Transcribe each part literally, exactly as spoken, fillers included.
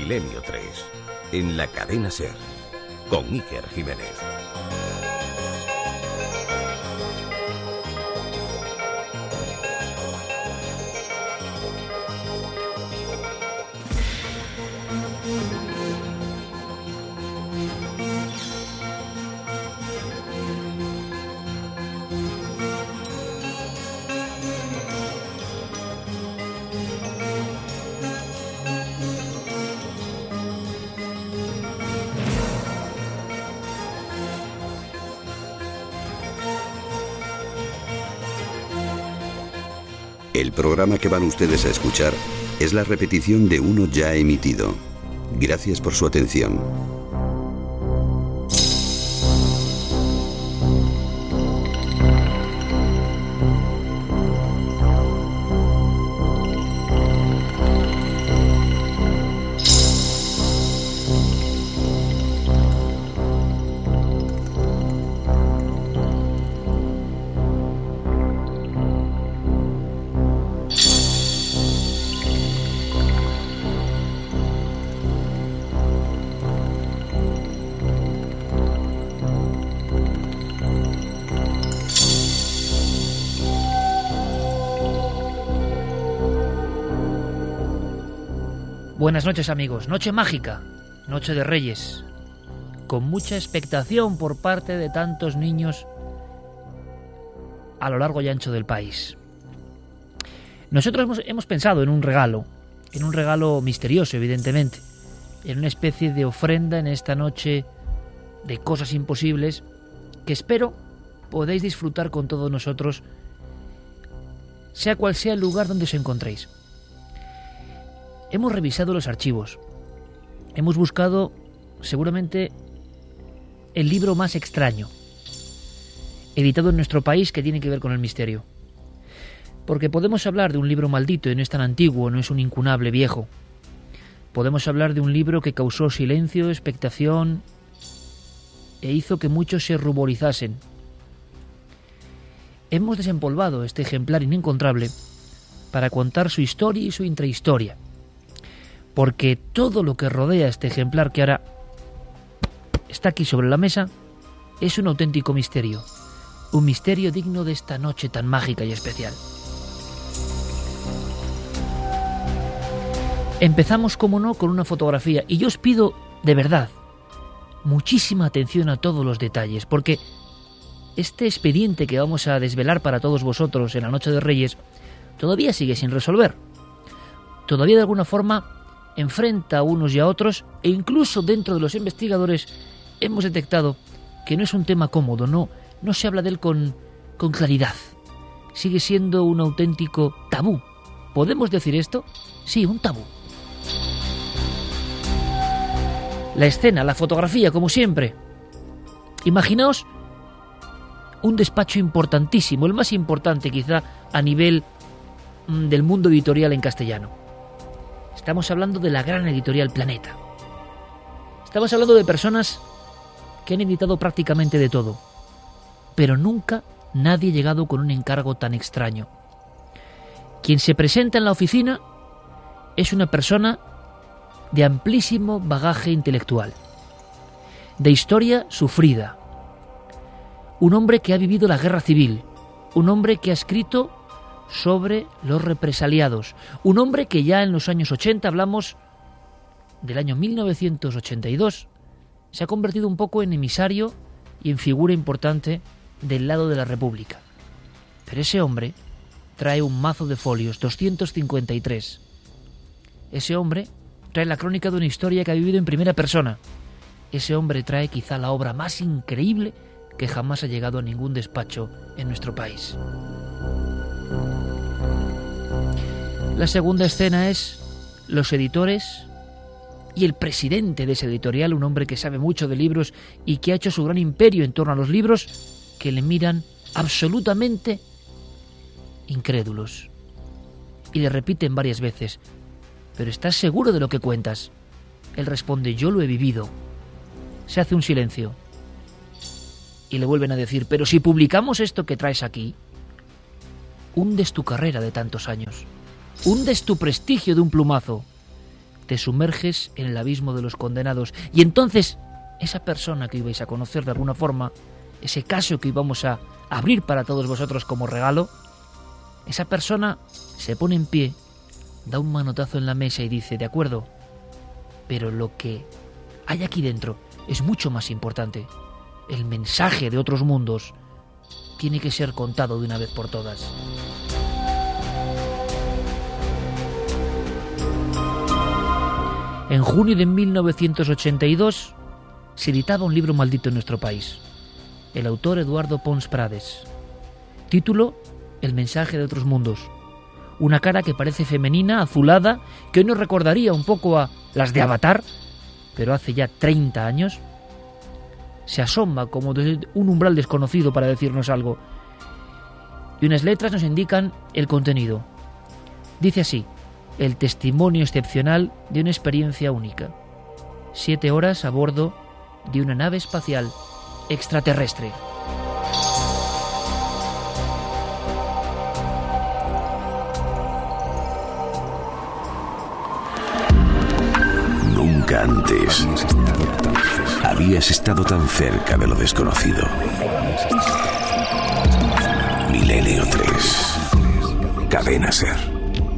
Milenio tres, en la cadena SER, con Iker Jiménez. El programa que van ustedes a escuchar es la repetición de uno ya emitido. Gracias por su atención. Buenas noches, amigos. Noche mágica, noche de Reyes, con mucha expectación por parte de tantos niños a lo largo y ancho del país. Nosotros hemos, hemos pensado en un regalo, en un regalo misterioso, evidentemente, en una especie de ofrenda en esta noche de cosas imposibles que espero podáis disfrutar con todos nosotros, sea cual sea el lugar donde os encontréis. Hemos revisado los archivos, hemos buscado seguramente el libro más extraño editado en nuestro país que tiene que ver con el misterio. Porque podemos hablar de un libro maldito y no es tan antiguo, no es un incunable viejo. Podemos hablar de un libro que causó silencio, expectación e hizo que muchos se ruborizasen. Hemos desempolvado este ejemplar inencontrable para contar su historia y su intrahistoria. Porque todo lo que rodea este ejemplar que ahora está aquí sobre la mesa es un auténtico misterio, un misterio digno de esta noche tan mágica y especial. Empezamos, como no, con una fotografía, y yo os pido, de verdad, muchísima atención a todos los detalles, porque este expediente que vamos a desvelar para todos vosotros en la noche de Reyes todavía sigue sin resolver. Todavía de alguna forma enfrenta a unos y a otros, e incluso dentro de los investigadores hemos detectado que no es un tema cómodo, no, no se habla de él con, con claridad. Sigue siendo un auténtico tabú. ¿Podemos decir esto? Sí, un tabú. La escena, la fotografía, como siempre. Imaginaos un despacho importantísimo, el más importante quizá a nivel mm, del mundo editorial en castellano. Estamos hablando de la gran editorial Planeta. Estamos hablando de personas que han editado prácticamente de todo, pero nunca nadie ha llegado con un encargo tan extraño. Quien se presenta en la oficina es una persona de amplísimo bagaje intelectual, de historia sufrida, un hombre que ha vivido la guerra civil, un hombre que ha escrito sobre los represaliados, un hombre que ya en los años ochenta, hablamos del año mil novecientos ochenta y dos, se ha convertido un poco en emisario y en figura importante del lado de la República. Pero ese hombre trae un mazo de folios, doscientos cincuenta y tres. Ese hombre trae la crónica de una historia que ha vivido en primera persona. Ese hombre trae quizá la obra más increíble que jamás ha llegado a ningún despacho en nuestro país. La segunda escena es los editores y el presidente de ese editorial, un hombre que sabe mucho de libros y que ha hecho su gran imperio en torno a los libros, que le miran absolutamente incrédulos. Y le repiten varias veces: ¿pero estás seguro de lo que cuentas? Él responde: yo lo he vivido. Se hace un silencio. Y le vuelven a decir: pero si publicamos esto que traes aquí, hundes tu carrera de tantos años, hundes tu prestigio de un plumazo. te sumerges en el abismo de los condenados. Y entonces, esa persona que ibais a conocer de alguna forma, ese caso que íbamos a abrir para todos vosotros como regalo, esa persona se pone en pie, da un manotazo en la mesa y dice, de acuerdo, pero lo que hay aquí dentro es mucho más importante. El mensaje de otros mundos tiene que ser contado de una vez por todas. En junio de mil novecientos ochenta y dos se editaba un libro maldito en nuestro país. El autor Eduardo Pons Prades. Título: El mensaje de otros mundos. Una cara que parece femenina, azulada, que hoy nos recordaría un poco a las de Avatar, pero hace ya treinta años. Se asoma como desde un umbral desconocido para decirnos algo. Y unas letras nos indican el contenido. Dice así: el testimonio excepcional de una experiencia única. Siete horas a bordo de una nave espacial extraterrestre. Nunca antes habías estado tan cerca de lo desconocido. Milenio tres. Cadena SER.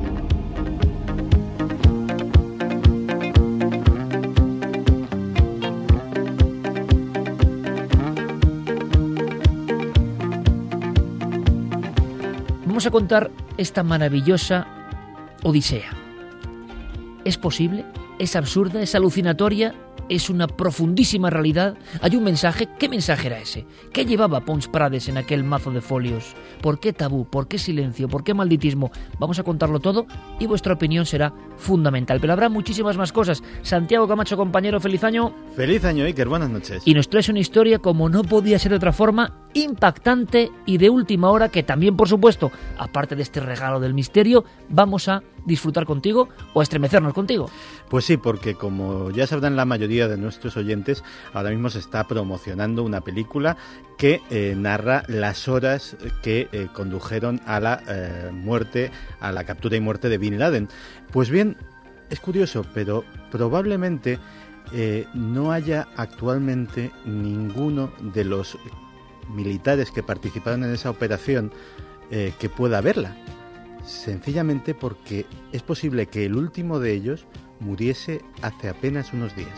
Vamos a contar esta maravillosa odisea. ¿Es posible? ¿Es absurda? ¿Es alucinatoria? ¿Es una profundísima realidad? ¿Hay un mensaje? ¿Qué mensaje era ese? ¿Qué llevaba Pons Prades en aquel mazo de folios? ¿Por qué tabú? ¿Por qué silencio? ¿Por qué malditismo? Vamos a contarlo todo y vuestra opinión será fundamental. Pero habrá muchísimas más cosas. Santiago Camacho, compañero, feliz año. Feliz año, Iker. Buenas noches. Y nos traes una historia, como no podía ser de otra forma, impactante y de última hora, que también, por supuesto, aparte de este regalo del misterio, vamos a disfrutar contigo o a estremecernos contigo. Pues sí, porque como ya sabrán la mayoría de nuestros oyentes, ahora mismo se está promocionando una película que eh, narra las horas que eh, condujeron a la eh, muerte, a la captura y muerte de Bin Laden. Pues bien, es curioso, pero probablemente eh, no haya actualmente ninguno de los militares que participaron en esa operación eh, que pueda verla. Sencillamente porque es posible que el último de ellos muriese hace apenas unos días.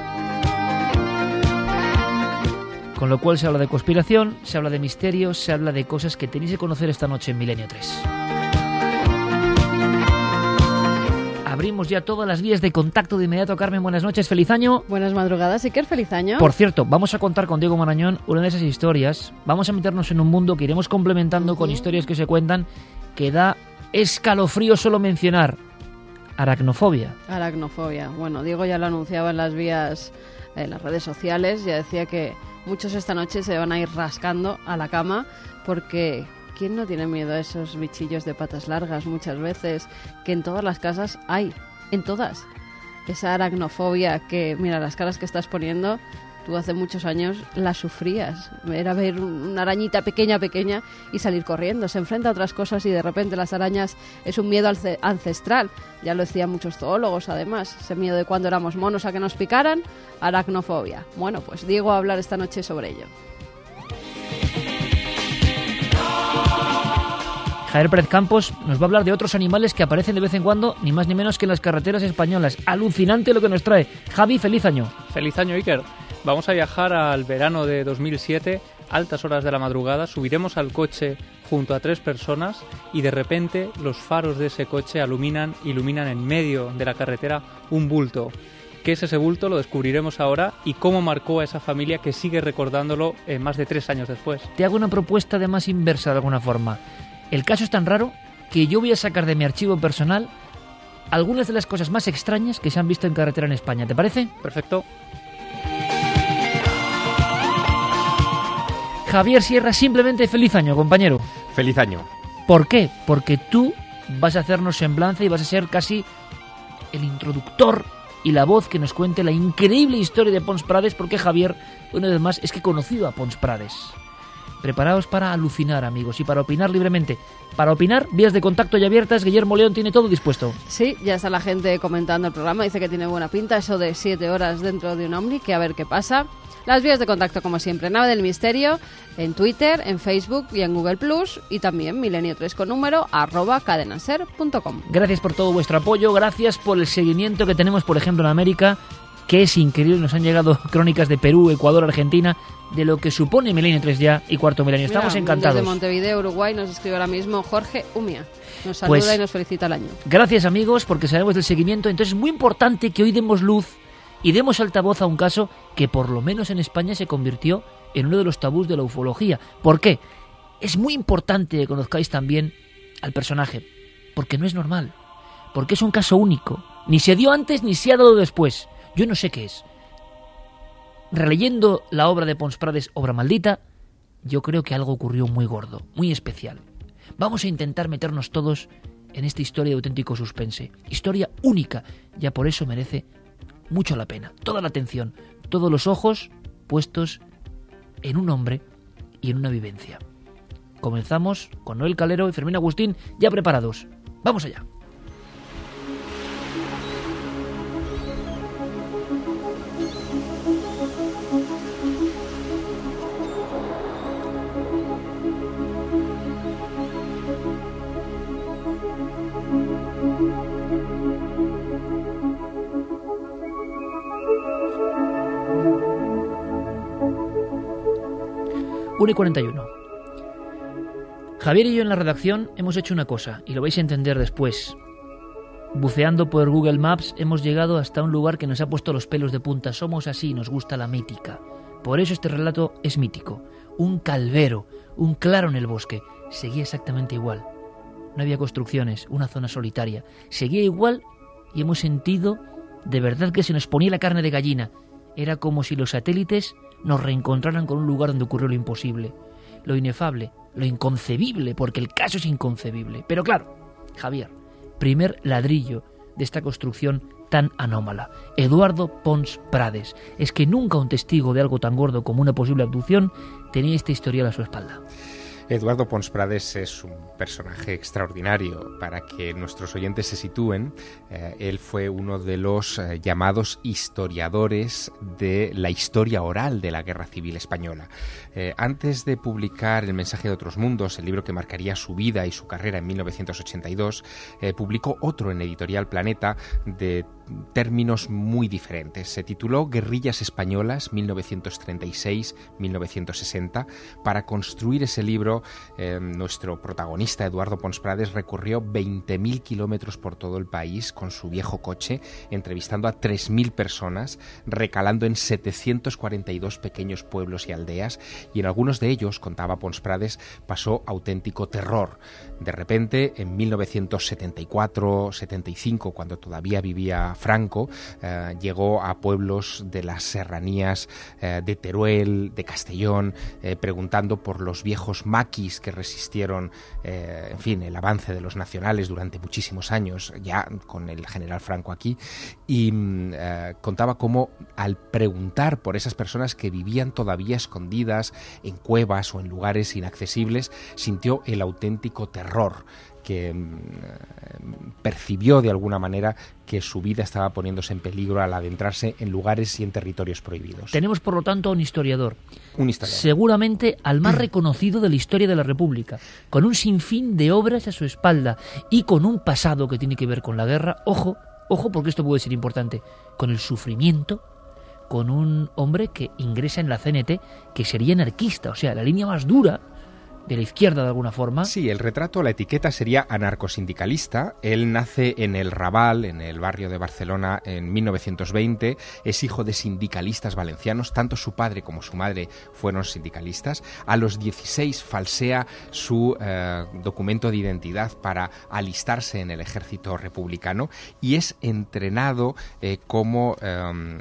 Con lo cual se habla de conspiración, se habla de misterios, se habla de cosas que tenéis que conocer esta noche en Milenio tres. Abrimos ya todas las vías de contacto de inmediato. Carmen, buenas noches, feliz año. Buenas madrugadas, Iker, feliz año. Por cierto, vamos a contar con Diego Marañón una de esas historias. Vamos a meternos en un mundo que iremos complementando uh-huh. con historias que se cuentan, que da escalofrío solo mencionar. Aracnofobia. Aracnofobia. Bueno, Diego ya lo anunciaba en las vías, en las redes sociales, ya decía que muchos esta noche se van a ir rascando a la cama porque ¿quién no tiene miedo a esos bichillos de patas largas muchas veces que en todas las casas hay? En todas. Esa aracnofobia que, mira, las caras que estás poniendo, tú hace muchos años la sufrías. Era ver una arañita pequeña, pequeña y salir corriendo. Se enfrenta a otras cosas y de repente las arañas es un miedo ancestral. Ya lo decían muchos zoólogos, además. Ese miedo de cuando éramos monos a que nos picaran, aracnofobia. Bueno, pues Diego va a hablar esta noche sobre ello. Javier Pérez Campos nos va a hablar de otros animales que aparecen de vez en cuando, ni más ni menos que en las carreteras españolas. Alucinante lo que nos trae. Javi, feliz año. Feliz año, Iker. Vamos a viajar al verano de dos mil siete, altas horas de la madrugada, subiremos al coche junto a tres personas y de repente los faros de ese coche iluminan, iluminan en medio de la carretera un bulto. ¿Qué es ese bulto? Lo descubriremos ahora y cómo marcó a esa familia que sigue recordándolo eh, más de tres años después. Te hago una propuesta además inversa de alguna forma. El caso es tan raro que yo voy a sacar de mi archivo personal algunas de las cosas más extrañas que se han visto en carretera en España. ¿Te parece? Perfecto. Javier Sierra, simplemente feliz año, compañero. Feliz año. ¿Por qué? Porque tú vas a hacernos semblanza y vas a ser casi el introductor y la voz que nos cuente la increíble historia de Pons Prades, porque Javier, una vez más, es que he conocido a Pons Prades. Preparaos para alucinar, amigos, y para opinar libremente. Para opinar, vías de contacto ya abiertas. Guillermo León tiene todo dispuesto. Sí, ya está la gente comentando el programa. Dice que tiene buena pinta eso de siete horas dentro de un Omni, que a ver qué pasa. Las vías de contacto, como siempre, Nave del Misterio, en Twitter, en Facebook y en Google Plus, y también milenio tres con número, arroba cadenaser punto com. Gracias por todo vuestro apoyo, gracias por el seguimiento que tenemos, por ejemplo, en América, que es increíble. Nos han llegado crónicas de Perú, Ecuador, Argentina, de lo que supone Milenio tres ya y Cuarto Milenio. Estamos Mira, encantados. Desde Montevideo, Uruguay, nos escribe ahora mismo Jorge Umia. Nos saluda Pues, y nos felicita el año. Gracias, amigos, porque sabemos del seguimiento. Entonces es muy importante que hoy demos luz y demos altavoz a un caso que por lo menos en España se convirtió en uno de los tabús de la ufología. ¿Por qué? Es muy importante que conozcáis también al personaje, porque no es normal, porque es un caso único. Ni se dio antes ni se ha dado después. Yo no sé qué es. Releyendo la obra de Pons Prades, Obra Maldita, yo creo que algo ocurrió muy gordo, muy especial. Vamos a intentar meternos todos en esta historia de auténtico suspense. Historia única, ya por eso merece mucho la pena. Toda la atención, todos los ojos puestos en un hombre y en una vivencia. Comenzamos con Noel Calero y Fermín Agustín ya preparados. ¡Vamos allá! una y cuarenta y uno. Javier y yo en la redacción hemos hecho una cosa, y lo vais a entender después. Buceando por Google Maps hemos llegado hasta un lugar que nos ha puesto los pelos de punta. Somos así, nos gusta la mítica. Por eso este relato es mítico. Un calvero, un claro en el bosque. Seguía exactamente igual. No había construcciones, una zona solitaria. Seguía igual y hemos sentido de verdad que se nos ponía la carne de gallina. Era como si los satélites nos reencontraran con un lugar donde ocurrió lo imposible, lo inefable, lo inconcebible, porque el caso es inconcebible. Pero claro, Javier, primer ladrillo de esta construcción tan anómala. Eduardo Pons Prades. Es que nunca un testigo de algo tan gordo como una posible abducción tenía esta historial a su espalda. Eduardo Pons Prades es un personaje extraordinario. Para que nuestros oyentes se sitúen, eh, él fue uno de los eh, llamados historiadores de la historia oral de la Guerra Civil Española. Eh, antes de publicar El mensaje de otros mundos, el libro que marcaría su vida y su carrera en mil novecientos ochenta y dos, eh, publicó otro en Editorial Planeta de términos muy diferentes. Se tituló Guerrillas Españolas mil novecientos treinta y seis a mil novecientos sesenta. Para construir ese libro, eh, nuestro protagonista Eduardo Pons Prades recorrió veinte mil kilómetros por todo el país con su viejo coche, entrevistando a tres mil personas, recalando en setecientos cuarenta y dos pequeños pueblos y aldeas, y en algunos de ellos, contaba Pons Prades, pasó auténtico terror. De repente, en mil novecientos setenta y cuatro setenta y cinco, cuando todavía vivía Franco, eh, llegó a pueblos de las serranías eh, de Teruel, de Castellón, eh, preguntando por los viejos maquis que resistieron, eh, en fin, el avance de los nacionales durante muchísimos años, ya con el general Franco aquí, y eh, contaba cómo al preguntar por esas personas que vivían todavía escondidas en cuevas o en lugares inaccesibles, sintió el auténtico terror, que mm, percibió de alguna manera que su vida estaba poniéndose en peligro al adentrarse en lugares y en territorios prohibidos. Tenemos, por lo tanto, a un historiador. Un historiador. Seguramente al más reconocido de la historia de la República, con un sinfín de obras a su espalda y con un pasado que tiene que ver con la guerra. Ojo, ojo, porque esto puede ser importante, con el sufrimiento, con un hombre que ingresa en la C N T, que sería anarquista, o sea, la línea más dura de la izquierda de alguna forma. Sí, el retrato, la etiqueta sería anarcosindicalista. Él nace en el Raval, en el barrio de Barcelona, en mil novecientos veinte. Es hijo de sindicalistas valencianos. Tanto su padre como su madre fueron sindicalistas. A los dieciséis falsea su eh, documento de identidad para alistarse en el ejército republicano y es entrenado eh, como, eh,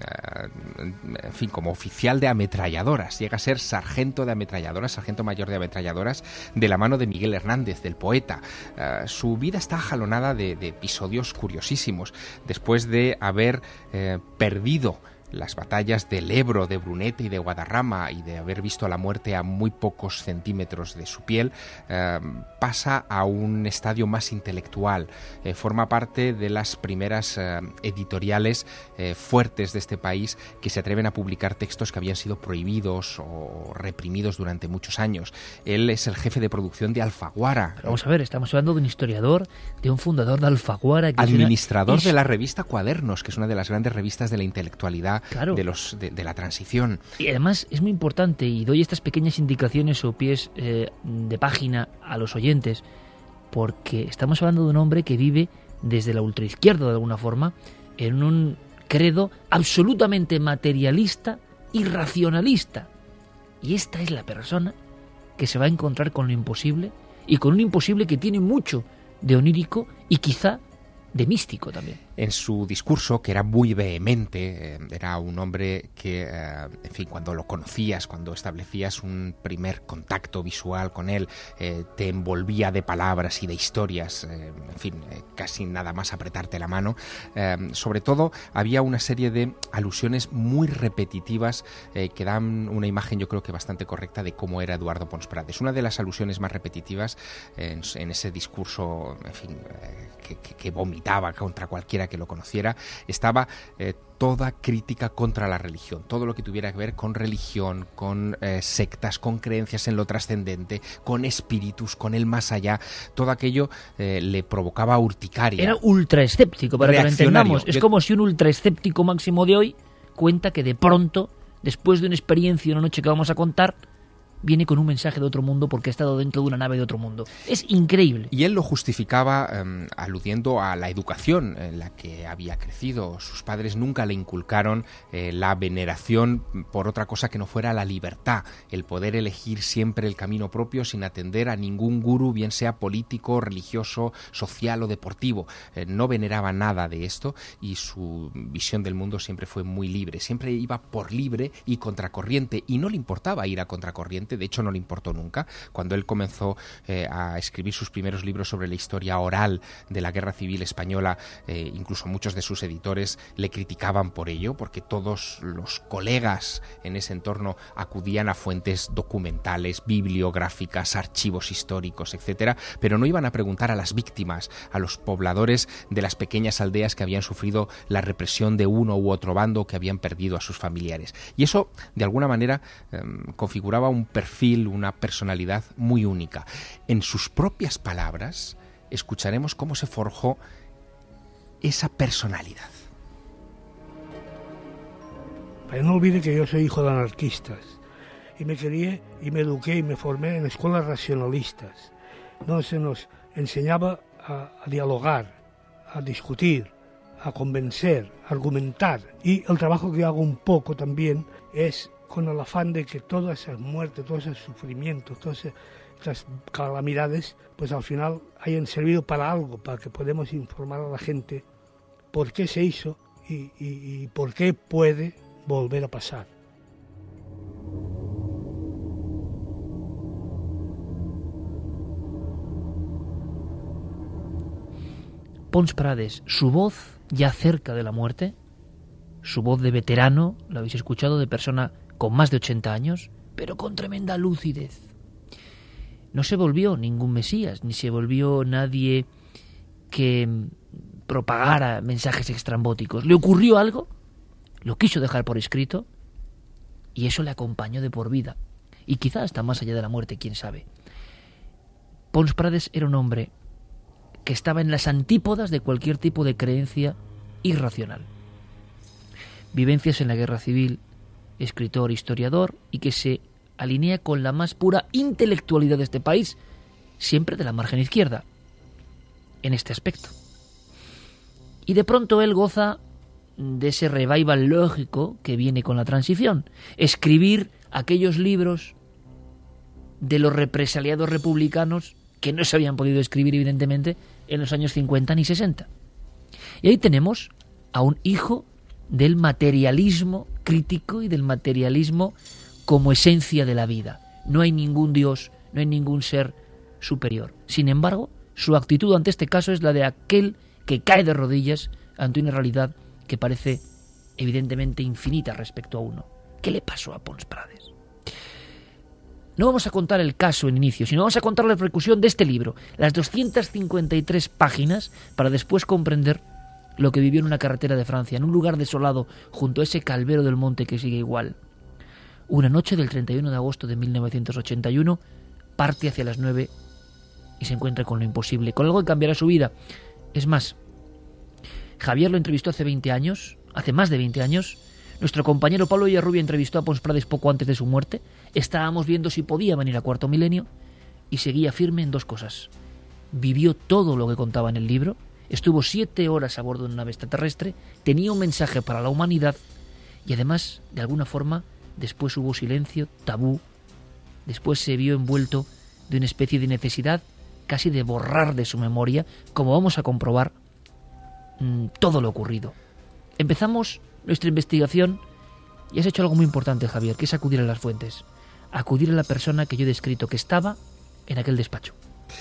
en fin, como oficial de ametralladoras. Llega a ser sargento de ametralladoras, sargento mayor de ametralladoras, de la mano de Miguel Hernández, del poeta. Uh, su vida está jalonada de, de episodios curiosísimos. Después de haber eh, perdido las batallas del Ebro, de Brunete y de Guadarrama, y de haber visto la muerte a muy pocos centímetros de su piel, eh, pasa a un estadio más intelectual. Eh, forma parte de las primeras eh, editoriales eh, fuertes de este país que se atreven a publicar textos que habían sido prohibidos o reprimidos durante muchos años. Él es el jefe de producción de Alfaguara. Pero vamos a ver, estamos hablando de un historiador, de un fundador de Alfaguara. Que Administrador una... de la revista Cuadernos, que es una de las grandes revistas de la intelectualidad, claro, de, los, de, de la transición. Y además es muy importante, y doy estas pequeñas indicaciones o pies eh, de página a los oyentes, porque estamos hablando de un hombre que vive desde la ultraizquierda, de alguna forma, en un credo absolutamente materialista y racionalista. Y esta es la persona que se va a encontrar con lo imposible, y con un imposible que tiene mucho de onírico y quizá de místico también. En su discurso, que era muy vehemente, eh, era un hombre que, eh, en fin, cuando lo conocías, cuando establecías un primer contacto visual con él, eh, te envolvía de palabras y de historias, eh, en fin, eh, casi nada más apretarte la mano. Eh, sobre todo, había una serie de alusiones muy repetitivas eh, que dan una imagen, yo creo que bastante correcta, de cómo era Eduardo Pons Prades. Una de las alusiones más repetitivas eh, en, en ese discurso, en fin, eh, que, que, que vomitaba contra cualquiera que lo conociera, estaba eh, toda crítica contra la religión, todo lo que tuviera que ver con religión, con eh, sectas, con creencias en lo trascendente, con espíritus, con el más allá, todo aquello eh, le provocaba urticaria. Era ultraescéptico, para que lo entendamos. Es como si un ultraescéptico máximo de hoy cuenta que de pronto, después de una experiencia, una noche que vamos a contar, viene con un mensaje de otro mundo porque ha estado dentro de una nave de otro mundo. Es increíble. Y él lo justificaba eh, aludiendo a la educación en la que había crecido. Sus padres nunca le inculcaron eh, la veneración por otra cosa que no fuera la libertad, el poder elegir siempre el camino propio sin atender a ningún gurú, bien sea político, religioso, social o deportivo. Eh, no veneraba nada de esto, y su visión del mundo siempre fue muy libre. Siempre iba por libre y contracorriente, y no le importaba ir a contracorriente. De hecho, no le importó nunca. Cuando él comenzó eh, a escribir sus primeros libros sobre la historia oral de la Guerra Civil Española, eh, incluso muchos de sus editores le criticaban por ello, porque todos los colegas en ese entorno acudían a fuentes documentales, bibliográficas, archivos históricos, etcétera, pero no iban a preguntar a las víctimas, a los pobladores de las pequeñas aldeas que habían sufrido la represión de uno u otro bando, que habían perdido a sus familiares. Y eso, de alguna manera, eh, configuraba un perfil, una personalidad muy única. En sus propias palabras, escucharemos cómo se forjó esa personalidad. Pero no olvide que yo soy hijo de anarquistas, y me crié y me eduqué y me formé en escuelas racionalistas, donde se nos enseñaba a, a dialogar, a discutir, a convencer, a argumentar, y el trabajo que yo hago un poco también es con el afán de que todas esas muertes, todos esos sufrimientos, todas esas calamidades, pues al final hayan servido para algo, para que podamos informar a la gente por qué se hizo y, y, y por qué puede volver a pasar. Pons Prades, su voz ya cerca de la muerte, su voz de veterano, lo habéis escuchado, de persona con más de ochenta años, pero con tremenda lucidez. No se volvió ningún mesías, ni se volvió nadie que propagara mensajes extrambóticos. Le ocurrió algo, lo quiso dejar por escrito, y eso le acompañó de por vida. Y quizá hasta más allá de la muerte, quién sabe. Pons Prades era un hombre que estaba en las antípodas de cualquier tipo de creencia irracional. Vivencias en la guerra civil, escritor, historiador, y que se alinea con la más pura intelectualidad de este país, siempre de la margen izquierda, en este aspecto. Y de pronto él goza de ese revival lógico que viene con la transición, escribir aquellos libros de los represaliados republicanos que no se habían podido escribir, evidentemente, en los años cincuenta ni sesenta. Y ahí tenemos a un hijo del materialismo crítico y del materialismo como esencia de la vida. No hay ningún Dios, no hay ningún ser superior. Sin embargo, su actitud ante este caso es la de aquel que cae de rodillas ante una realidad que parece evidentemente infinita respecto a uno. ¿Qué le pasó a Pons Prades? No vamos a contar el caso en inicio, sino vamos a contar la repercusión de este libro, las doscientas cincuenta y tres páginas, para después comprender lo que vivió en una carretera de Francia, en un lugar desolado, junto a ese Calvero del Monte que sigue igual. Una noche del treinta y uno de agosto de mil novecientos ochenta y uno, parte hacia las nueve y se encuentra con lo imposible, con algo que cambiará su vida. Es más, Javier lo entrevistó hace veinte años, hace más de veinte años. Nuestro compañero Pablo Villarrubia entrevistó a Pons Prades poco antes de su muerte. Estábamos viendo si podía venir a Cuarto Milenio y seguía firme en dos cosas. Vivió todo lo que contaba en el libro, estuvo siete horas a bordo de una nave extraterrestre, tenía un mensaje para la humanidad y además, de alguna forma, después hubo silencio, tabú. Después se vio envuelto de una especie de necesidad casi de borrar de su memoria, como vamos a comprobar, mmm, todo lo ocurrido. Empezamos nuestra investigación y has hecho algo muy importante, Javier, que es acudir a las fuentes, acudir a la persona que yo he descrito, que estaba en aquel despacho.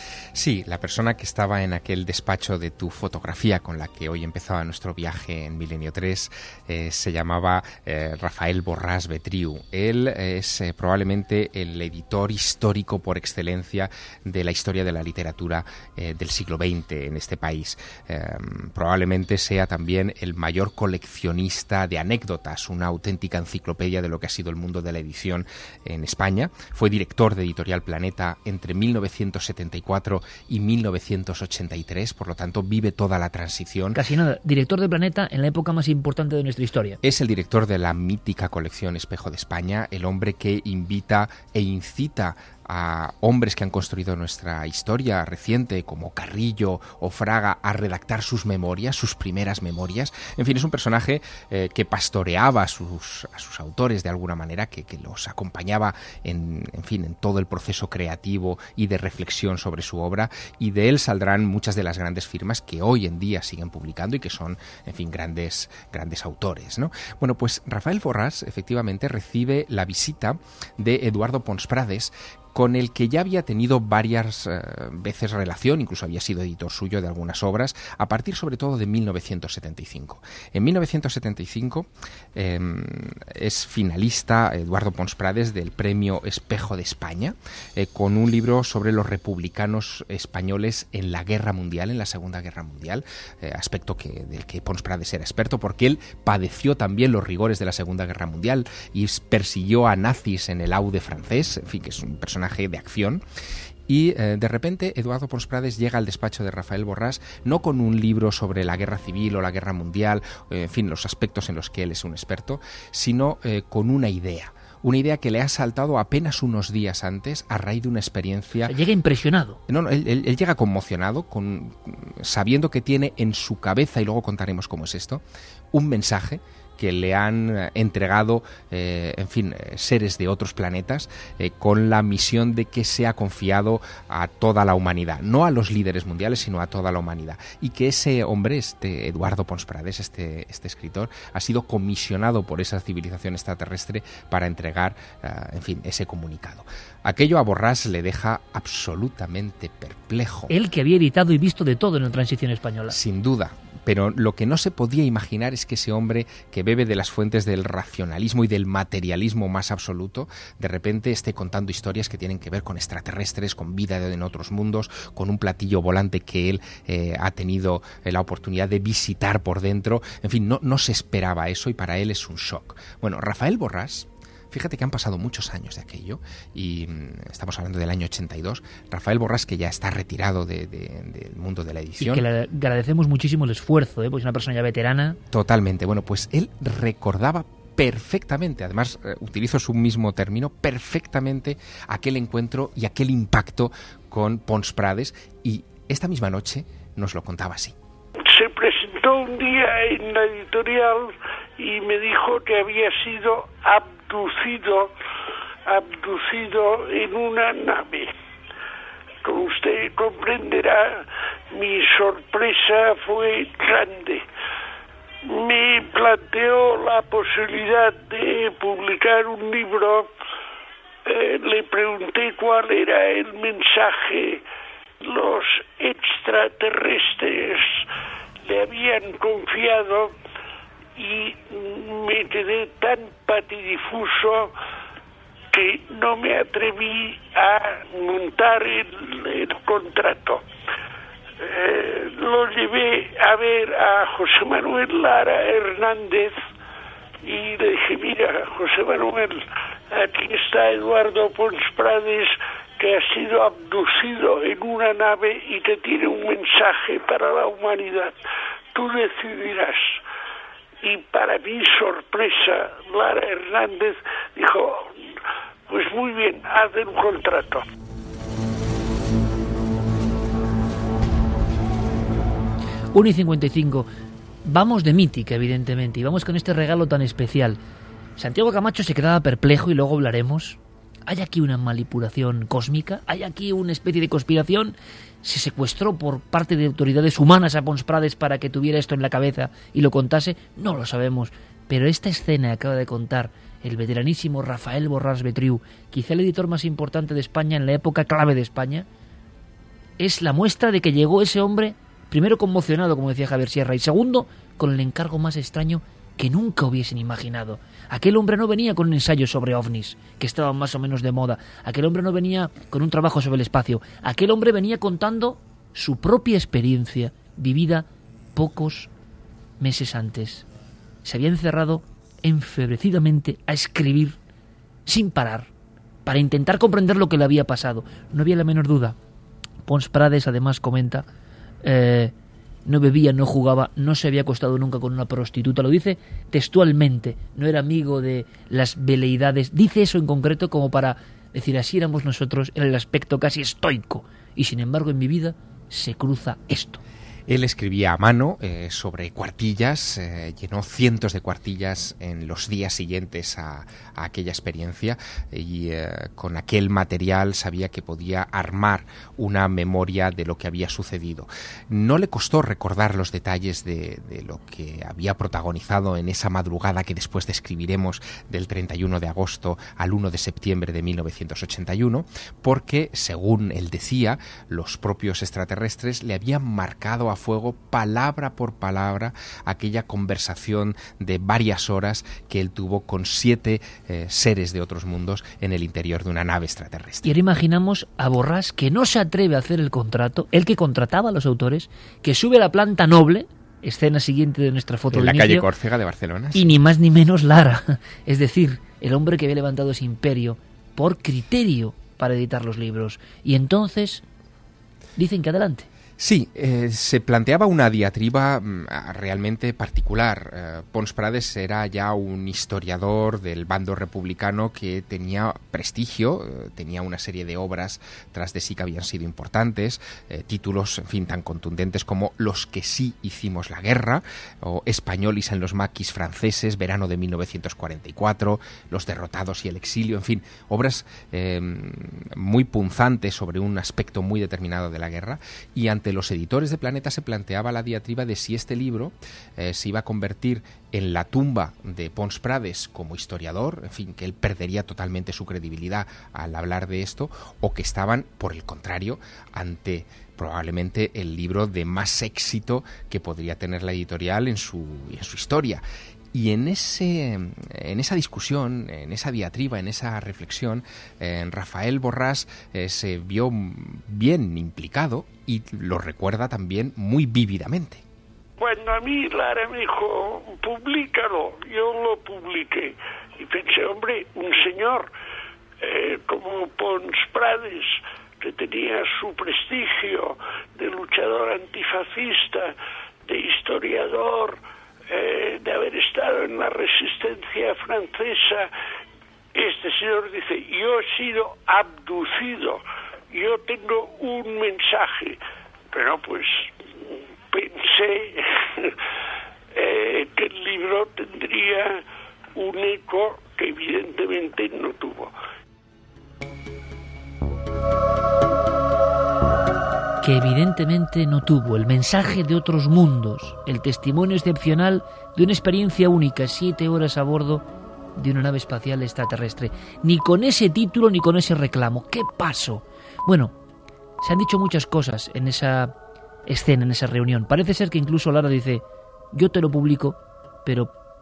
Sí, la persona que estaba en aquel despacho de tu fotografía con la que hoy empezaba nuestro viaje en Milenio tres eh, se llamaba eh, Rafael Borràs Betriu. Él es eh, probablemente el editor histórico por excelencia de la historia de la literatura eh, del siglo veinte en este país. Eh, probablemente sea también el mayor coleccionista de anécdotas, una auténtica enciclopedia de lo que ha sido el mundo de la edición en España. Fue director de Editorial Planeta entre mil novecientos setenta y cuatro y mil novecientos ochenta y tres, por lo tanto vive toda la transición. Casi nada, director de Planeta en la época más importante de nuestra historia. Es el director de la mítica colección Espejo de España, el hombre que invita e incita a hombres que han construido nuestra historia reciente, como Carrillo o Fraga, a redactar sus memorias, sus primeras memorias. En fin, es un personaje eh, que pastoreaba a sus, a sus autores de alguna manera, que, que los acompañaba en, en fin, en todo el proceso creativo y de reflexión sobre su obra, y de él saldrán muchas de las grandes firmas que hoy en día siguen publicando y que son, en fin, grandes, grandes autores, ¿no? Bueno, pues Rafael Borràs efectivamente recibe la visita de Eduardo Pons Prades, con el que ya había tenido varias eh, veces relación, incluso había sido editor suyo de algunas obras, a partir sobre todo de mil novecientos setenta y cinco. En mil novecientos setenta y cinco eh, es finalista Eduardo Pons Prades del premio Espejo de España, eh, con un libro sobre los republicanos españoles en la Guerra Mundial, en la Segunda Guerra Mundial, eh, aspecto que, del que Pons Prades era experto, porque él padeció también los rigores de la Segunda Guerra Mundial y persiguió a nazis en el Aude francés, en fin, que es un personaje de acción. Y eh, de repente Eduardo Pons Prades llega al despacho de Rafael Borràs no con un libro sobre la guerra civil o la guerra mundial, eh, en fin, los aspectos en los que él es un experto, sino eh, con una idea. Una idea que le ha saltado apenas unos días antes a raíz de una experiencia... Llega impresionado. No, no, él, él, él llega conmocionado, con, sabiendo que tiene en su cabeza, y luego contaremos cómo es esto, un mensaje que le han entregado, eh, en fin, seres de otros planetas, eh, con la misión de que sea confiado a toda la humanidad, no a los líderes mundiales, sino a toda la humanidad. Y que ese hombre, este Eduardo Pons Prades, este, este escritor, ha sido comisionado por esa civilización extraterrestre para entregar, uh, en fin, ese comunicado. Aquello a Borràs le deja absolutamente perplejo. Él que había editado y visto de todo en la transición española. Sin duda. Pero lo que no se podía imaginar es que ese hombre que bebe de las fuentes del racionalismo y del materialismo más absoluto, de repente esté contando historias que tienen que ver con extraterrestres, con vida en otros mundos, con un platillo volante que él eh, ha tenido eh, la oportunidad de visitar por dentro. En fin, no, no se esperaba eso y para él es un shock. Bueno, Rafael Borràs, fíjate que han pasado muchos años de aquello y mmm, estamos hablando del año ochenta y dos. Rafael Borràs, que ya está retirado de, de, del mundo de la edición. Y que le agradecemos muchísimo el esfuerzo, ¿eh? Porque es una persona ya veterana. Totalmente. Bueno, pues él recordaba perfectamente, además eh, utilizo su mismo término, perfectamente aquel encuentro y aquel impacto con Pons Prades, y esta misma noche nos lo contaba así. Se presentó un día en la editorial y me dijo que había sido abducido, abducido en una nave. Como usted comprenderá, mi sorpresa fue grande. Me planteó la posibilidad de publicar un libro. Eh, le pregunté cuál era el mensaje. Los extraterrestres le habían confiado y me quedé tan patidifuso que no me atreví a montar el, el contrato. Eh, lo llevé a ver a José Manuel Lara Hernández y le dije, mira, José Manuel, aquí está Eduardo Pons Prades, que ha sido abducido en una nave y que tiene un mensaje para la humanidad. Tú decidirás. Y para mi sorpresa, Lara Hernández dijo, pues muy bien, haz un contrato. uno y cincuenta y cinco. Vamos de mítica, evidentemente, y vamos con este regalo tan especial. Santiago Camacho se quedaba perplejo y luego hablaremos. ¿Hay aquí una manipulación cósmica? ¿Hay aquí una especie de conspiración? ¿Se secuestró por parte de autoridades humanas a Pons Prades para que tuviera esto en la cabeza y lo contase? No lo sabemos. Pero esta escena que acaba de contar el veteranísimo Rafael Borràs Betriu, quizá el editor más importante de España en la época clave de España, es la muestra de que llegó ese hombre, primero conmocionado, como decía Javier Sierra, y segundo, con el encargo más extraño que nunca hubiesen imaginado. Aquel hombre no venía con un ensayo sobre ovnis, que estaban más o menos de moda. Aquel hombre no venía con un trabajo sobre el espacio. Aquel hombre venía contando su propia experiencia, vivida pocos meses antes. Se había encerrado enfebrecidamente a escribir, sin parar, para intentar comprender lo que le había pasado. No había la menor duda. Pons Prades, además, comenta... Eh, no bebía, no jugaba, no se había acostado nunca con una prostituta, lo dice textualmente, no era amigo de las veleidades, dice eso en concreto como para decir, así éramos nosotros en el aspecto casi estoico, y sin embargo en mi vida se cruza esto. Él escribía a mano eh, sobre cuartillas, eh, llenó cientos de cuartillas en los días siguientes a, a aquella experiencia y eh, con aquel material sabía que podía armar una memoria de lo que había sucedido. No le costó recordar los detalles de, de lo que había protagonizado en esa madrugada que después describiremos del treinta y uno de agosto al uno de septiembre de mil novecientos ochenta y uno, porque, según él decía, los propios extraterrestres le habían marcado a fuego, palabra por palabra, aquella conversación de varias horas que él tuvo con siete eh, seres de otros mundos en el interior de una nave extraterrestre. Y ahora imaginamos a Borràs, que no se atreve a hacer el contrato, el que contrataba a los autores, que sube a la planta noble, escena siguiente de nuestra foto en de la inicio, calle Córcega de Barcelona. Y ni más ni menos Lara, es decir, el hombre que había levantado ese imperio por criterio para editar los libros. Y entonces dicen que adelante. Sí, eh, se planteaba una diatriba mm, realmente particular. Eh, Pons Prades era ya un historiador del bando republicano que tenía prestigio, eh, tenía una serie de obras tras de sí que habían sido importantes, eh, títulos, en fin, tan contundentes como Los que sí hicimos la guerra, o Españolis en los maquis franceses, verano de mil novecientos cuarenta y cuatro, Los derrotados y el exilio, en fin, obras eh, muy punzantes sobre un aspecto muy determinado de la guerra, y ante los editores de Planeta se planteaba la diatriba de si este libro eh, se iba a convertir en la tumba de Pons Prades como historiador, en fin, que él perdería totalmente su credibilidad al hablar de esto, o que estaban, por el contrario, ante probablemente el libro de más éxito que podría tener la editorial en su, en su historia. Y en ese, en esa discusión, en esa diatriba, en esa reflexión, eh, Rafael Borràs eh, se vio bien implicado y lo recuerda también muy vívidamente. Cuando a mí Lara me dijo, públicalo, yo lo publiqué. Y pensé, hombre, un señor eh, como Pons Prades, que tenía su prestigio de luchador antifascista, de historiador, Eh, de haber estado en la resistencia francesa, este señor dice, yo he sido abducido, yo tengo un mensaje. Pero pues pensé eh, que el libro tendría un eco que evidentemente no tuvo. Que evidentemente no tuvo, el mensaje de otros mundos, el testimonio excepcional de una experiencia única, siete horas a bordo de una nave espacial extraterrestre. Ni con ese título ni con ese reclamo. ¿Qué pasó? Bueno, se han dicho muchas cosas en esa escena, en esa reunión. Parece ser que incluso Lara dice, yo te lo publico, pero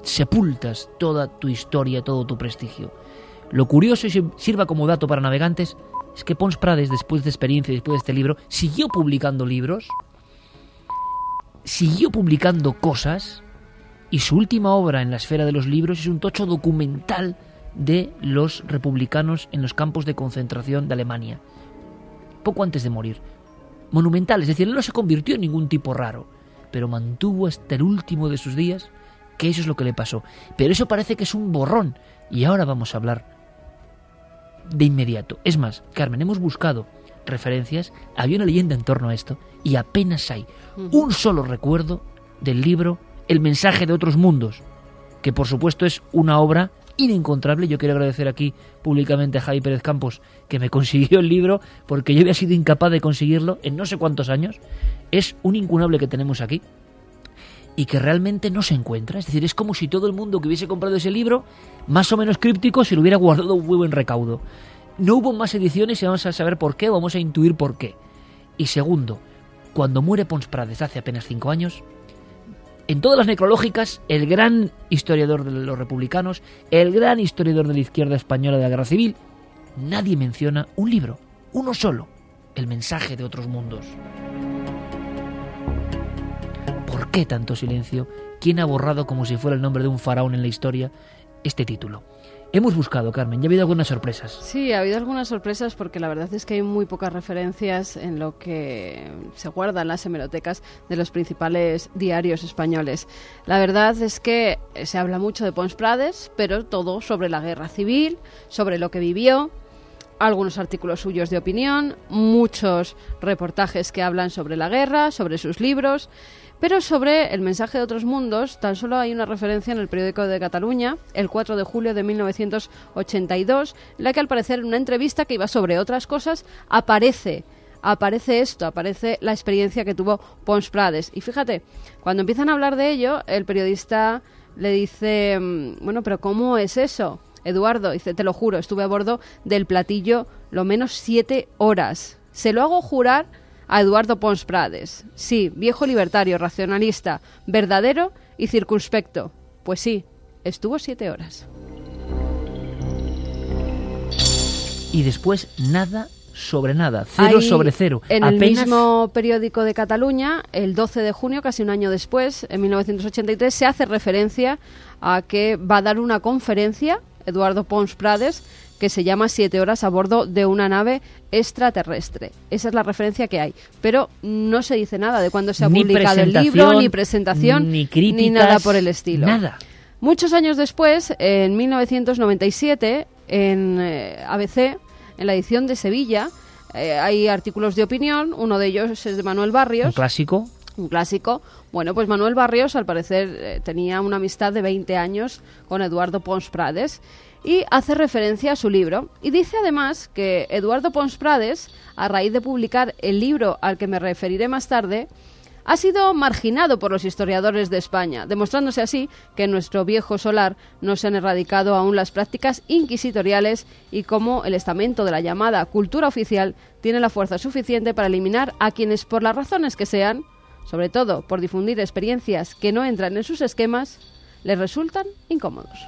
sepultas toda tu historia, todo tu prestigio. Lo curioso, y sirva como dato para navegantes, es que Pons Prades, después de experiencia y después de este libro, siguió publicando libros, siguió publicando cosas, y su última obra en la esfera de los libros es un tocho documental de los republicanos en los campos de concentración de Alemania, poco antes de morir. Monumental, es decir, él no se convirtió en ningún tipo raro, pero mantuvo hasta el último de sus días que eso es lo que le pasó. Pero eso parece que es un borrón, y ahora vamos a hablar de inmediato. Es más, Carmen, hemos buscado referencias, había una leyenda en torno a esto, y apenas hay un solo recuerdo del libro El mensaje de otros mundos, que por supuesto es una obra inencontrable. Yo quiero agradecer aquí públicamente a Javi Pérez Campos, que me consiguió el libro, porque yo había sido incapaz de conseguirlo en no sé cuántos años. Es un incunable que tenemos aquí y que realmente no se encuentra. Es decir, es como si todo el mundo que hubiese comprado ese libro, más o menos críptico, se lo hubiera guardado un muy buen recaudo. No hubo más ediciones y vamos a saber por qué, vamos a intuir por qué. Y segundo, cuando muere Pons Prades hace apenas cinco años, en todas las necrológicas, el gran historiador de los republicanos, el gran historiador de la izquierda española de la Guerra Civil, nadie menciona un libro, uno solo, El mensaje de otros mundos. ¿Por qué tanto silencio? ¿Quién ha borrado, como si fuera el nombre de un faraón en la historia, este título? Hemos buscado, Carmen, ya ha habido algunas sorpresas. Sí, ha habido algunas sorpresas porque la verdad es que hay muy pocas referencias en lo que se guarda en las hemerotecas de los principales diarios españoles. La verdad es que se habla mucho de Pons Prades, pero todo sobre la guerra civil, sobre lo que vivió, algunos artículos suyos de opinión, muchos reportajes que hablan sobre la guerra, sobre sus libros. Pero sobre El mensaje de otros mundos, tan solo hay una referencia en el periódico de Cataluña, el cuatro de julio de mil novecientos ochenta y dos, en la que al parecer en una entrevista que iba sobre otras cosas, aparece, aparece esto, aparece la experiencia que tuvo Pons Prades. Y fíjate, cuando empiezan a hablar de ello, el periodista le dice, bueno, pero ¿cómo es eso? Eduardo dice, te lo juro, estuve a bordo del platillo lo menos siete horas. Se lo hago jurar a Eduardo Pons Prades. Sí, viejo libertario, racionalista, verdadero y circunspecto. Pues sí, estuvo siete horas. Y después nada sobre nada, cero Ahí, sobre cero. En Apenas... el mismo periódico de Cataluña, el doce de junio, casi un año después, en mil novecientos ochenta y tres, se hace referencia a que va a dar una conferencia, Eduardo Pons Prades, que se llama Siete horas a bordo de una nave extraterrestre. Esa es la referencia que hay. Pero no se dice nada de cuándo se ha ni publicado el libro, ni presentación, ni críticas, ni nada por el estilo. Nada. Muchos años después, en mil novecientos noventa y siete, en eh, A B C, en la edición de Sevilla, eh, hay artículos de opinión. Uno de ellos es de Manuel Barrios. Un clásico. Un clásico. Bueno, pues Manuel Barrios, al parecer, eh, tenía una amistad de veinte años con Eduardo Pons Prades y hace referencia a su libro. Y dice además que Eduardo Pons Prades, a raíz de publicar el libro al que me referiré más tarde, ha sido marginado por los historiadores de España, demostrándose así que en nuestro viejo solar no se han erradicado aún las prácticas inquisitoriales y cómo el estamento de la llamada cultura oficial tiene la fuerza suficiente para eliminar a quienes, por las razones que sean, sobre todo por difundir experiencias que no entran en sus esquemas, les resultan incómodos.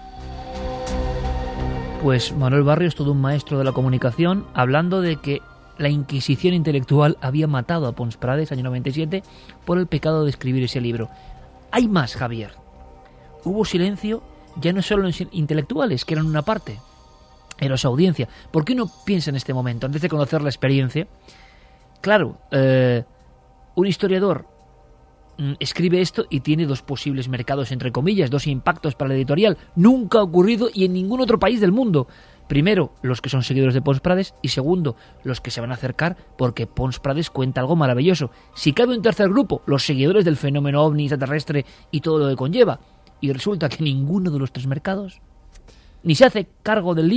Pues Manuel Barrios, todo un maestro de la comunicación, hablando de que la Inquisición intelectual había matado a Pons Prades, año noventa y siete, por el pecado de escribir ese libro. Hay más, Javier. Hubo silencio ya no solo en los intelectuales, que eran una parte, era su audiencia. ¿Por qué uno piensa en este momento, antes de conocer la experiencia? Claro, eh, un historiador mm, escribe esto y tiene dos posibles mercados, entre comillas, dos impactos para la editorial. Nunca ha ocurrido y en ningún otro país del mundo. Primero, los que son seguidores de Pons Prades, y segundo, los que se van a acercar porque Pons Prades cuenta algo maravilloso. Si cabe un tercer grupo, los seguidores del fenómeno ovni extraterrestre y todo lo que conlleva. Y resulta que ninguno de los tres mercados ni se hace cargo del libro,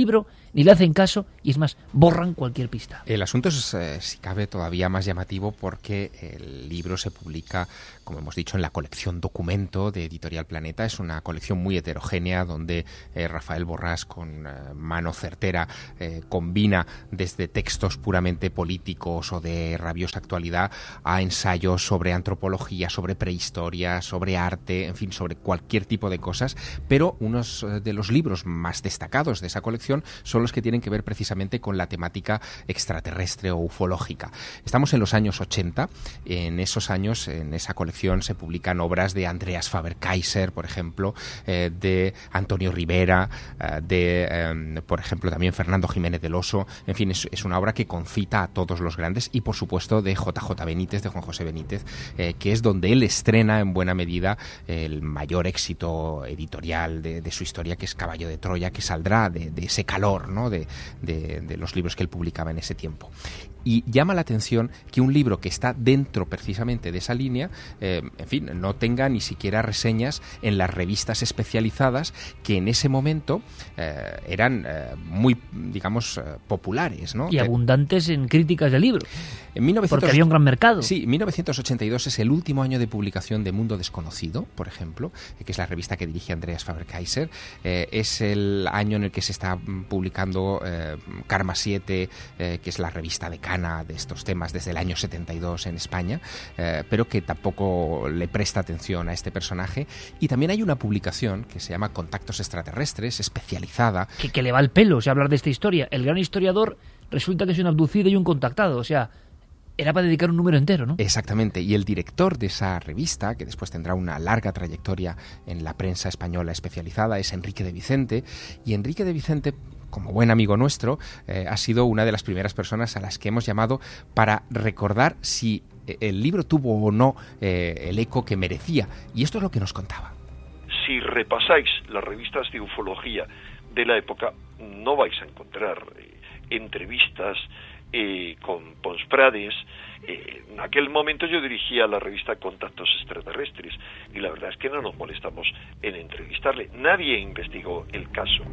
ni le hacen caso y es más, borran cualquier pista. El asunto es, eh, si cabe, todavía más llamativo porque el libro se publica, como hemos dicho, en la colección Documento de Editorial Planeta. Es una colección muy heterogénea donde eh, Rafael Borràs, con eh, mano certera, eh, combina desde textos puramente políticos o de rabiosa actualidad a ensayos sobre antropología, sobre prehistoria, sobre arte, en fin, sobre cualquier tipo de cosas, pero unos eh, de los libros más destacados de esa colección son los que tienen que ver precisamente con la temática extraterrestre o ufológica. Estamos en los años ochenta, en esos años, en esa colección se publican obras de Andreas Faber-Kaiser, por ejemplo, eh, de Antonio Rivera, eh, de, eh, por ejemplo, también Fernando Jiménez del Oso. En fin, es, es una obra que concita a todos los grandes y, por supuesto, de J J Benítez, de Juan José Benítez, eh, que es donde él estrena en buena medida el mayor éxito editorial de, de su historia, que es Caballo de Troya, que saldrá de, de ese calor, ¿no?, de, de, de los libros que él publicaba en ese tiempo. Y llama la atención que un libro que está dentro precisamente de esa línea, eh, en fin, no tenga ni siquiera reseñas en las revistas especializadas que en ese momento eh, eran eh, muy, digamos, eh, populares, ¿no? Y abundantes en críticas del libro. En mil novecientos... Porque había un gran mercado. Sí, mil novecientos ochenta y dos es el último año de publicación de Mundo Desconocido, por ejemplo, eh, que es la revista que dirige Andreas Faber-Kaiser. Eh, es el año en el que se está publicando eh, Karma siete, eh, que es la revista de de estos temas desde el año setenta y dos en España, eh, pero que tampoco le presta atención a este personaje. Y también hay una publicación que se llama Contactos Extraterrestres, especializada. Que, que le va el pelo, o sea, hablar de esta historia. El gran historiador resulta que es un abducido y un contactado, o sea, era para dedicar un número entero, ¿no? Exactamente, y el director de esa revista, que después tendrá una larga trayectoria en la prensa española especializada, es Enrique de Vicente, y Enrique de Vicente, como buen amigo nuestro, eh, ha sido una de las primeras personas a las que hemos llamado para recordar si el libro tuvo o no eh, el eco que merecía. Y esto es lo que nos contaba. Si repasáis las revistas de ufología de la época, no vais a encontrar eh, entrevistas eh, con Pons Prades. Eh, en aquel momento yo dirigía la revista Contactos Extraterrestres y la verdad es que no nos molestamos en entrevistarle. Nadie investigó el caso.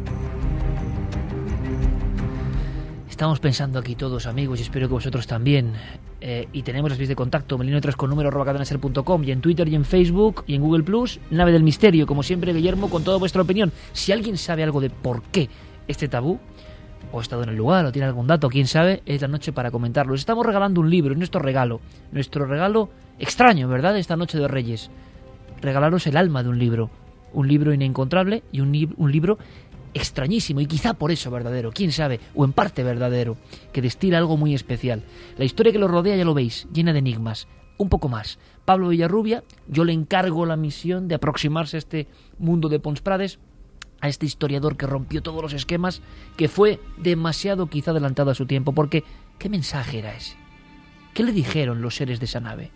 Estamos pensando aquí todos, amigos, y espero que vosotros también. Eh, y tenemos las vías de contacto, melino tres con número arroba cadenaser punto com, y en Twitter y en Facebook y en Google Plus, Nave del Misterio. Como siempre, Guillermo, con toda vuestra opinión. Si alguien sabe algo de por qué este tabú, o ha estado en el lugar, o tiene algún dato, quién sabe, es la noche para comentarlo. Les estamos regalando un libro, es nuestro regalo. Nuestro regalo extraño, ¿verdad?, esta noche de Reyes. Regalaros el alma de un libro. Un libro inencontrable y un, li- un libro extrañísimo, y quizá por eso verdadero, quién sabe, o en parte verdadero, que destila algo muy especial. La historia que lo rodea, ya lo veis, llena de enigmas. Un poco más. Pablo Villarrubia, yo le encargo la misión de aproximarse a este mundo de Pons Prades, a este historiador que rompió todos los esquemas, que fue demasiado quizá adelantado a su tiempo, porque ¿qué mensaje era ese? ¿Qué le dijeron los seres de esa nave?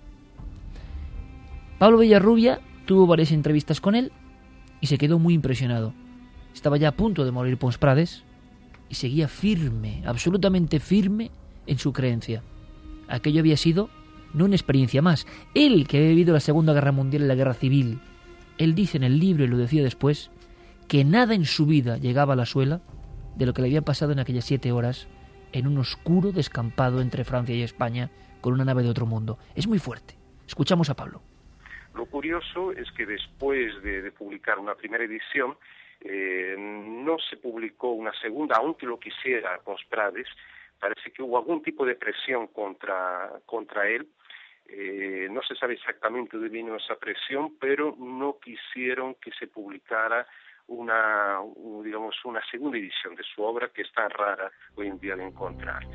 Pablo Villarrubia tuvo varias entrevistas con él y se quedó muy impresionado. Estaba ya a punto de morir Pons Prades y seguía firme, absolutamente firme en su creencia. Aquello había sido no una experiencia más. Él, que había vivido la Segunda Guerra Mundial y la Guerra Civil, él dice en el libro, y lo decía después, que nada en su vida llegaba a la suela de lo que le había pasado en aquellas siete horas en un oscuro descampado entre Francia y España con una nave de otro mundo. Es muy fuerte. Escuchamos a Pablo. Lo curioso es que después de, de publicar una primera edición, Eh, no se publicó una segunda, aunque lo quisiera Pons Prades. Parece que hubo algún tipo de presión contra, contra él. Eh, no se sabe exactamente de dónde vino esa presión, pero no quisieron que se publicara una, digamos, una segunda edición de su obra, que es tan rara hoy en día de encontrar.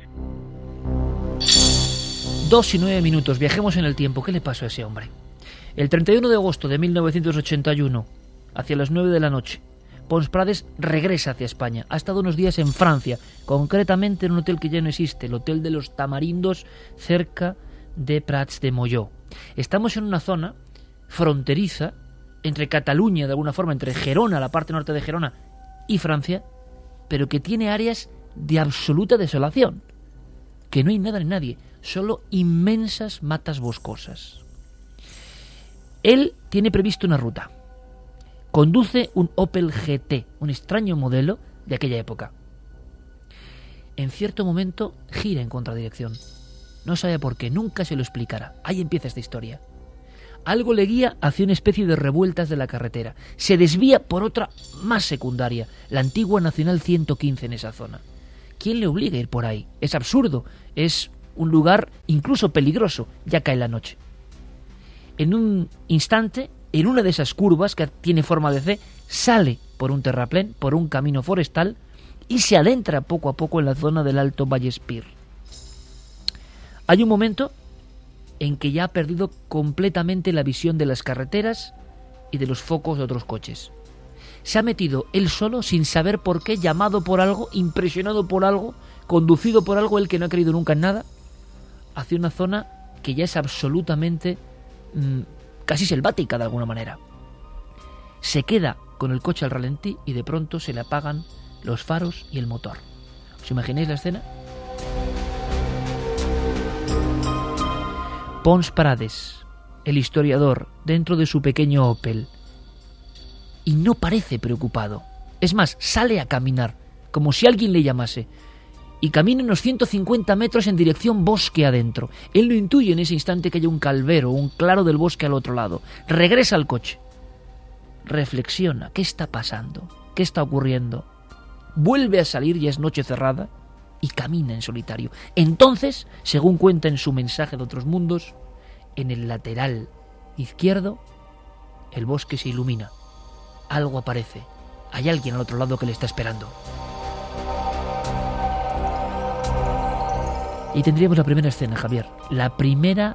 Dos y nueve minutos, viajemos en el tiempo. ¿Qué le pasó a ese hombre? El treinta y uno de agosto de mil novecientos ochenta y uno, hacia las nueve de la noche, Pons Prades regresa hacia España. Ha estado unos días en Francia, concretamente en un hotel que ya no existe, el Hotel de los Tamarindos, cerca de Prats de Molló. Estamos en una zona fronteriza entre Cataluña, de alguna forma, entre Gerona, la parte norte de Gerona, y Francia, pero que tiene áreas de absoluta desolación, que no hay nada ni nadie, solo inmensas matas boscosas. Él tiene previsto una ruta. Conduce un Opel G T, un extraño modelo de aquella época. en cierto momento gira en contradirección. No sabe por qué, nunca se lo explicará. Ahí empieza esta historia. Algo le guía hacia una especie de revueltas de la carretera. Se desvía por otra más secundaria, la antigua Nacional ciento quince en esa zona. ¿Quién le obliga a ir por ahí? Es absurdo, es un lugar incluso peligroso, ya cae la noche. En un instante, en una de esas curvas que tiene forma de C, sale por un terraplén, por un camino forestal, y se adentra poco a poco en la zona del Alto Vallespir. Hay un momento en que ya ha perdido completamente la visión de las carreteras y de los focos de otros coches. Se ha metido él solo, sin saber por qué, llamado por algo, impresionado por algo, conducido por algo, él que no ha creído nunca en nada, hacia una zona que ya es absolutamente mmm, casi selvática de alguna manera. Se queda con el coche al ralentí y de pronto se le apagan los faros y el motor. ¿Os imagináis la escena? Pons Prades, el historiador, dentro de su pequeño Opel, y no parece preocupado. Es más, sale a caminar, como si alguien le llamase, y camina unos ciento cincuenta metros en dirección bosque adentro. Él no intuye en ese instante que haya un calvero, un claro del bosque al otro lado. Regresa al coche. Reflexiona, ¿qué está pasando? ¿Qué está ocurriendo? Vuelve a salir, ya es noche cerrada, y camina en solitario. Entonces, según cuenta en su mensaje de otros mundos, en el lateral izquierdo, el bosque se ilumina. Algo aparece. Hay alguien al otro lado que le está esperando. Y tendríamos la primera escena, Javier. La primera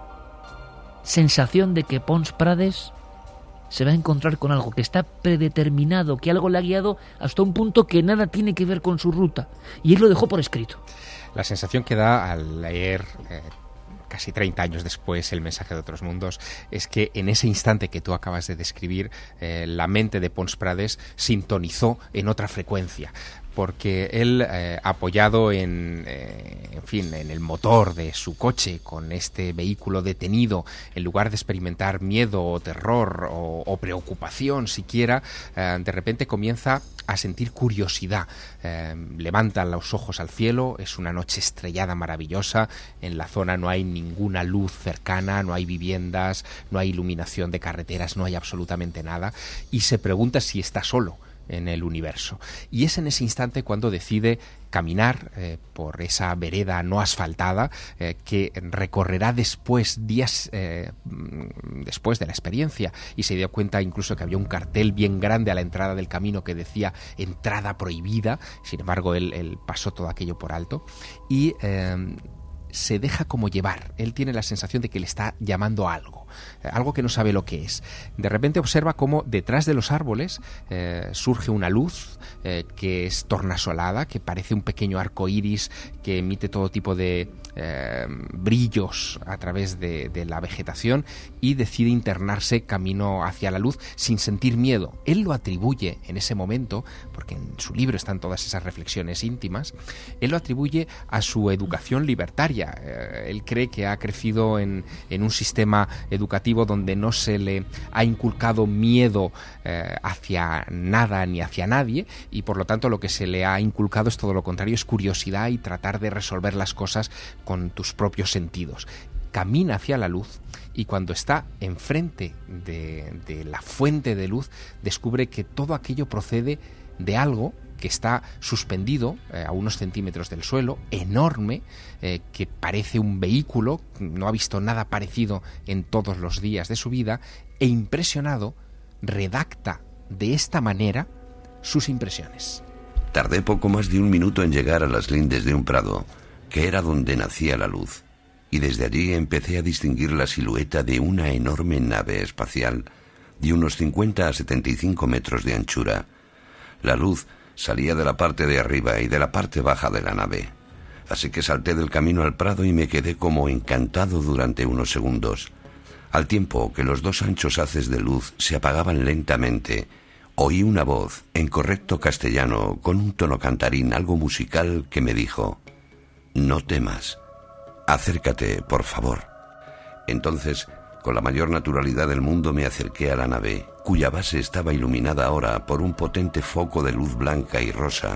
sensación de que Pons Prades se va a encontrar con algo que está predeterminado, que algo le ha guiado hasta un punto que nada tiene que ver con su ruta. Y él lo dejó por escrito. La sensación que da al leer eh, casi treinta años después El mensaje de otros mundos es que en ese instante que tú acabas de describir, eh, la mente de Pons Prades sintonizó en otra frecuencia. Porque él, eh, apoyado en, eh, en fin, en el motor de su coche, con este vehículo detenido, en lugar de experimentar miedo o terror o, o preocupación siquiera, eh, de repente comienza a sentir curiosidad. Eh, levanta los ojos al cielo, es una noche estrellada maravillosa, en la zona no hay ninguna luz cercana, no hay viviendas, no hay iluminación de carreteras, no hay absolutamente nada, y se pregunta si está solo en el universo. Y es en ese instante cuando decide caminar eh, por esa vereda no asfaltada eh, que recorrerá después, días eh, después de la experiencia, y se dio cuenta incluso que había un cartel bien grande a la entrada del camino que decía entrada prohibida. Sin embargo, él, él pasó todo aquello por alto y eh, se deja como llevar. Él tiene la sensación de que le está llamando a algo, algo que no sabe lo que es. De repente observa cómo detrás de los árboles eh, surge una luz eh, que es tornasolada, que parece un pequeño arco iris que emite todo tipo de eh, brillos a través de, de la vegetación, y decide internarse camino hacia la luz sin sentir miedo. Él lo atribuye en ese momento, porque en su libro están todas esas reflexiones íntimas, él lo atribuye a su educación libertaria. Eh, él cree que ha crecido en, en un sistema educativo donde no se le ha inculcado miedo eh, hacia nada ni hacia nadie, y por lo tanto lo que se le ha inculcado es todo lo contrario, es curiosidad y tratar de resolver las cosas con tus propios sentidos. Camina hacia la luz y cuando está enfrente de, de la fuente de luz descubre que todo aquello procede de algo que está suspendido eh, a unos centímetros del suelo, enorme, eh, que parece un vehículo, no ha visto nada parecido en todos los días de su vida, e impresionado, redacta de esta manera sus impresiones. Tardé poco más de un minuto en llegar a las lindes de un prado, que era donde nacía la luz, y desde allí empecé a distinguir la silueta de una enorme nave espacial de unos cincuenta a setenta y cinco metros de anchura. La luz salía de la parte de arriba y de la parte baja de la nave, así que salté del camino al prado y me quedé como encantado durante unos segundos. Al tiempo que los dos anchos haces de luz se apagaban lentamente, oí una voz en correcto castellano con un tono cantarín algo musical que me dijo: «No temas, acércate, por favor». Entonces, con la mayor naturalidad del mundo me acerqué a la nave, cuya base estaba iluminada ahora por un potente foco de luz blanca y rosa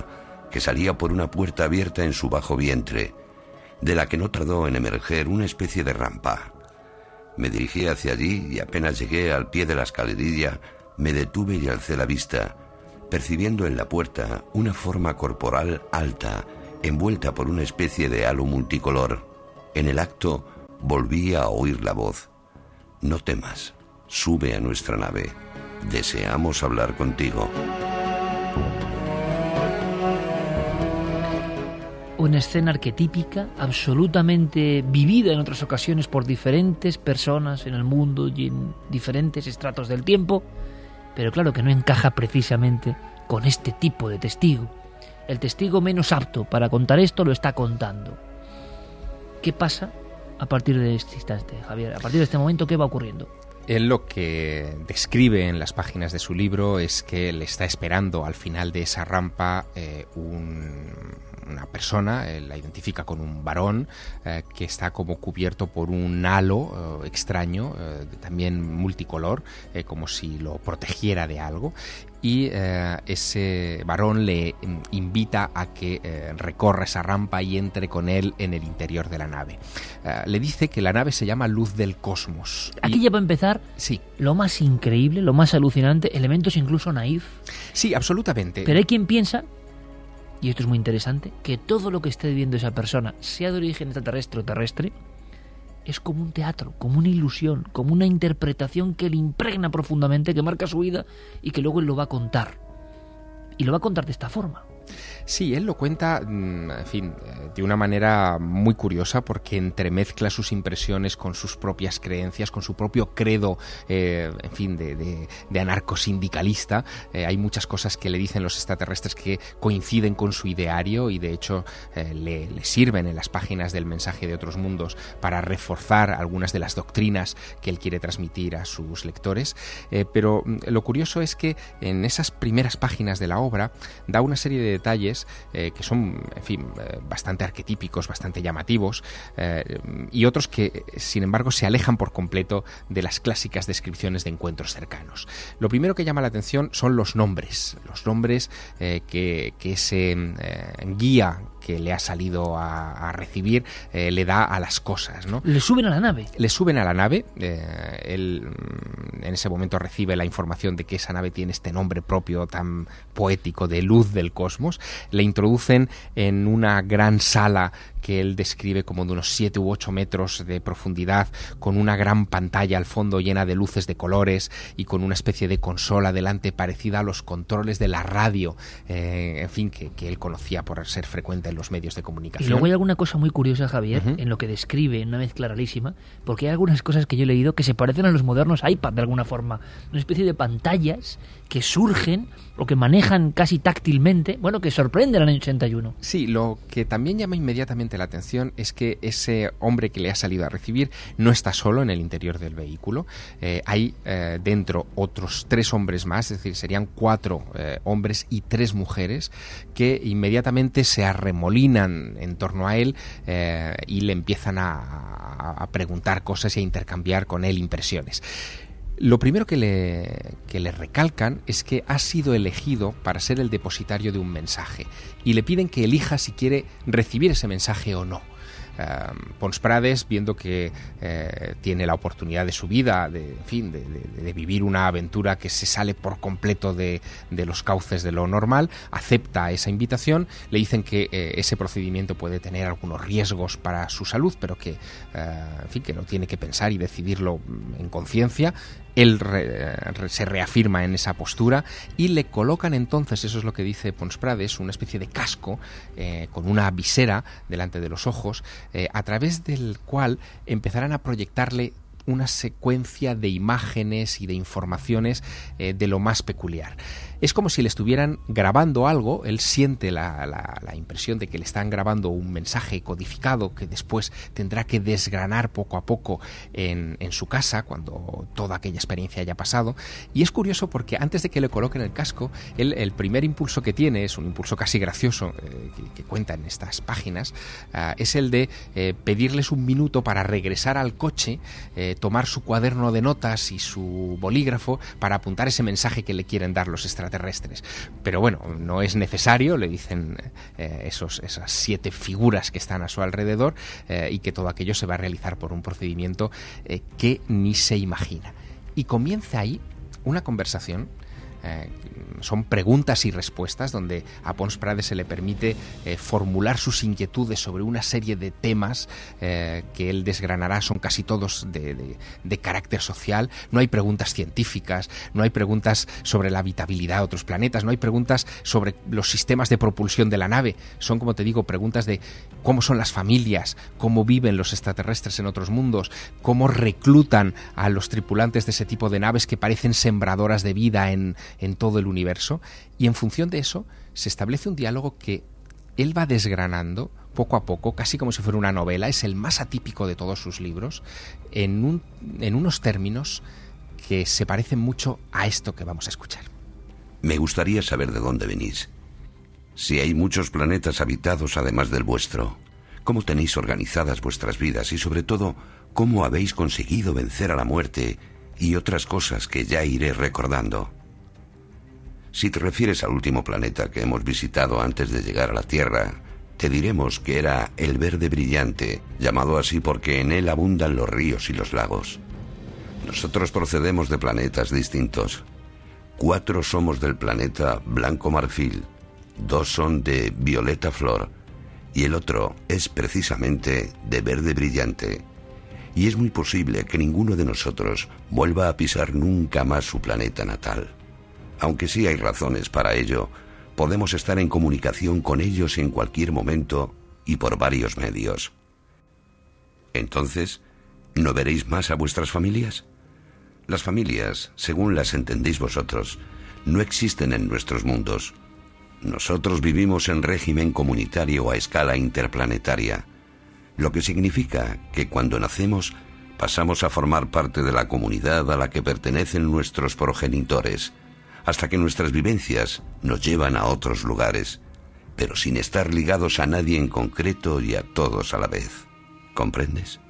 que salía por una puerta abierta en su bajo vientre, de la que no tardó en emerger una especie de rampa. Me dirigí hacia allí y apenas llegué al pie de la escalerilla, me detuve y alcé la vista, percibiendo en la puerta una forma corporal alta, envuelta por una especie de halo multicolor. En el acto volví a oír la voz: «No temas, sube a nuestra nave. Deseamos hablar contigo». Una escena arquetípica, absolutamente vivida en otras ocasiones por diferentes personas en el mundo y en diferentes estratos del tiempo, pero claro que no encaja precisamente con este tipo de testigo. El testigo menos apto para contar esto lo está contando. ¿Qué pasa a partir de este instante, Javier? A partir de este momento, ¿qué va ocurriendo? Él lo que describe en las páginas de su libro es que le está esperando al final de esa rampa eh, un, una persona, él la identifica con un varón eh, que está como cubierto por un halo eh, extraño, eh, también multicolor, eh, como si lo protegiera de algo. Y eh, ese varón le invita a que eh, recorra esa rampa y entre con él en el interior de la nave. Eh, le dice que la nave se llama Luz del Cosmos. Aquí y... ya va a empezar sí. lo más increíble, lo más alucinante, elementos incluso naif. Sí, absolutamente. Pero hay quien piensa, y esto es muy interesante, que todo lo que esté viviendo esa persona, sea de origen extraterrestre o terrestre, es como un teatro, como una ilusión, como una interpretación que le impregna profundamente, que marca su vida y que luego él lo va a contar. Y lo va a contar de esta forma. Sí, él lo cuenta, en fin, de una manera muy curiosa porque entremezcla sus impresiones con sus propias creencias, con su propio credo, eh, en fin, de, de, de anarcosindicalista. Eh, hay muchas cosas que le dicen los extraterrestres que coinciden con su ideario y de hecho eh, le, le sirven en las páginas del Mensaje de Otros Mundos para reforzar algunas de las doctrinas que él quiere transmitir a sus lectores. Eh, pero lo curioso es que en esas primeras páginas de la obra da una serie de detalles Eh, que son, en fin, eh, bastante arquetípicos, bastante llamativos, eh, y otros que, sin embargo, se alejan por completo de las clásicas descripciones de encuentros cercanos. Lo primero que llama la atención son los nombres, los nombres eh, que, que ese eh, guía que le ha salido a, a recibir eh, le da a las cosas, ¿no? Le suben a la nave. Le suben a la nave. Eh, él en ese momento recibe la información de que esa nave tiene este nombre propio tan poético de Luz del Cosmos. Le introducen en una gran sala que él describe como de unos siete u ocho metros de profundidad, con una gran pantalla al fondo llena de luces de colores y con una especie de consola delante parecida a los controles de la radio, eh, en fin, que, que él conocía por ser frecuente en los medios de comunicación. Y luego hay alguna cosa muy curiosa, Javier, uh-huh. en lo que describe, en una mezcla rarísima, porque hay algunas cosas que yo he leído que se parecen a los modernos iPad de alguna forma, una especie de pantallas que surgen o que manejan casi táctilmente, bueno, que sorprenden al año ochenta y uno. Sí, lo que también llama inmediatamente la atención es que ese hombre que le ha salido a recibir no está solo en el interior del vehículo. Eh, hay eh, dentro otros tres hombres más, es decir, serían cuatro eh, hombres y tres mujeres que inmediatamente se arremolinan en torno a él eh, y le empiezan a, a, a preguntar cosas y a intercambiar con él impresiones. Lo primero que le, que le recalcan es que ha sido elegido para ser el depositario de un mensaje y le piden que elija si quiere recibir ese mensaje o no. Uh, Pons Prades, viendo que eh, tiene la oportunidad de su vida, de, en fin, de, de, de vivir una aventura que se sale por completo de, de los cauces de lo normal, acepta esa invitación. Le dicen que eh, ese procedimiento puede tener algunos riesgos para su salud, pero que, uh, en fin, que no tiene que pensar y decidirlo en conciencia. Él re, re, se reafirma en esa postura y le colocan entonces, eso es lo que dice Pons Prades, una especie de casco eh, con una visera delante de los ojos, eh, a través del cual empezarán a proyectarle una secuencia de imágenes y de informaciones eh, de lo más peculiar. Es como si le estuvieran grabando algo, él siente la, la, la impresión de que le están grabando un mensaje codificado que después tendrá que desgranar poco a poco en, en su casa cuando toda aquella experiencia haya pasado. Y es curioso porque antes de que le coloquen el casco, él, el primer impulso que tiene, es un impulso casi gracioso eh, que, que cuenta en estas páginas, uh, es el de eh, pedirles un minuto para regresar al coche, eh, tomar su cuaderno de notas y su bolígrafo para apuntar ese mensaje que le quieren dar los extraterrestres. Pero bueno, no es necesario, le dicen eh, esos, esas siete figuras que están a su alrededor, eh, y que todo aquello se va a realizar por un procedimiento eh, que ni se imagina. Y comienza ahí una conversación. Eh, son preguntas y respuestas donde a Pons Prades se le permite eh, formular sus inquietudes sobre una serie de temas eh, que él desgranará. Son casi todos de, de, de carácter social. No hay preguntas científicas, no hay preguntas sobre la habitabilidad de otros planetas, no hay preguntas sobre los sistemas de propulsión de la nave. Son, como te digo, preguntas de cómo son las familias, cómo viven los extraterrestres en otros mundos, cómo reclutan a los tripulantes de ese tipo de naves que parecen sembradoras de vida en en todo el universo, y en función de eso se establece un diálogo que él va desgranando poco a poco, casi como si fuera una novela. Es el más atípico de todos sus libros, en, un, en unos términos que se parecen mucho a esto que vamos a escuchar. Me gustaría saber de dónde venís. Si hay muchos planetas habitados además del vuestro, ¿cómo tenéis organizadas vuestras vidas? Y sobre todo, ¿cómo habéis conseguido vencer a la muerte y otras cosas que ya iré recordando? Si te refieres al último planeta que hemos visitado antes de llegar a la Tierra, te diremos que era el Verde Brillante, llamado así porque en él abundan los ríos y los lagos. Nosotros procedemos de planetas distintos. Cuatro somos del planeta Blanco Marfil, dos son de Violeta Flor, y el otro es precisamente de Verde Brillante. Y es muy posible que ninguno de nosotros vuelva a pisar nunca más su planeta natal. Aunque sí hay razones para ello, podemos estar en comunicación con ellos en cualquier momento y por varios medios. Entonces, ¿no veréis más a vuestras familias? Las familias, según las entendéis vosotros, no existen en nuestros mundos. Nosotros vivimos en régimen comunitario a escala interplanetaria, lo que significa que cuando nacemos pasamos a formar parte de la comunidad a la que pertenecen nuestros progenitores, hasta que nuestras vivencias nos llevan a otros lugares, pero sin estar ligados a nadie en concreto y a todos a la vez. ¿Comprendes?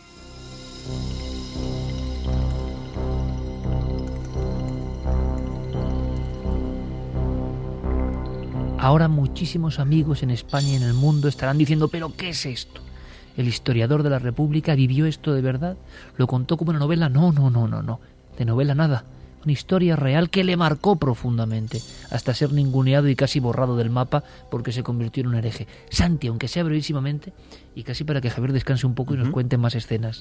Ahora muchísimos amigos en España y en el mundo estarán diciendo, ¿pero qué es esto? ¿El historiador de la República vivió esto de verdad? ¿Lo contó como una novela? No, no, no, no, no. De novela nada. Una historia real que le marcó profundamente, hasta ser ninguneado y casi borrado del mapa porque se convirtió en un hereje. Santi, aunque sea brevísimamente, y casi para que Javier descanse un poco y nos cuente más escenas.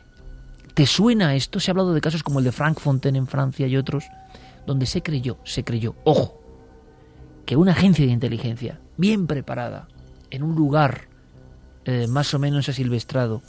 ¿Te suena esto? Se ha hablado de casos como el de Frank Fontaine en Francia y otros, donde se creyó, se creyó, ojo, que una agencia de inteligencia bien preparada, en un lugar eh, más o menos asilvestrado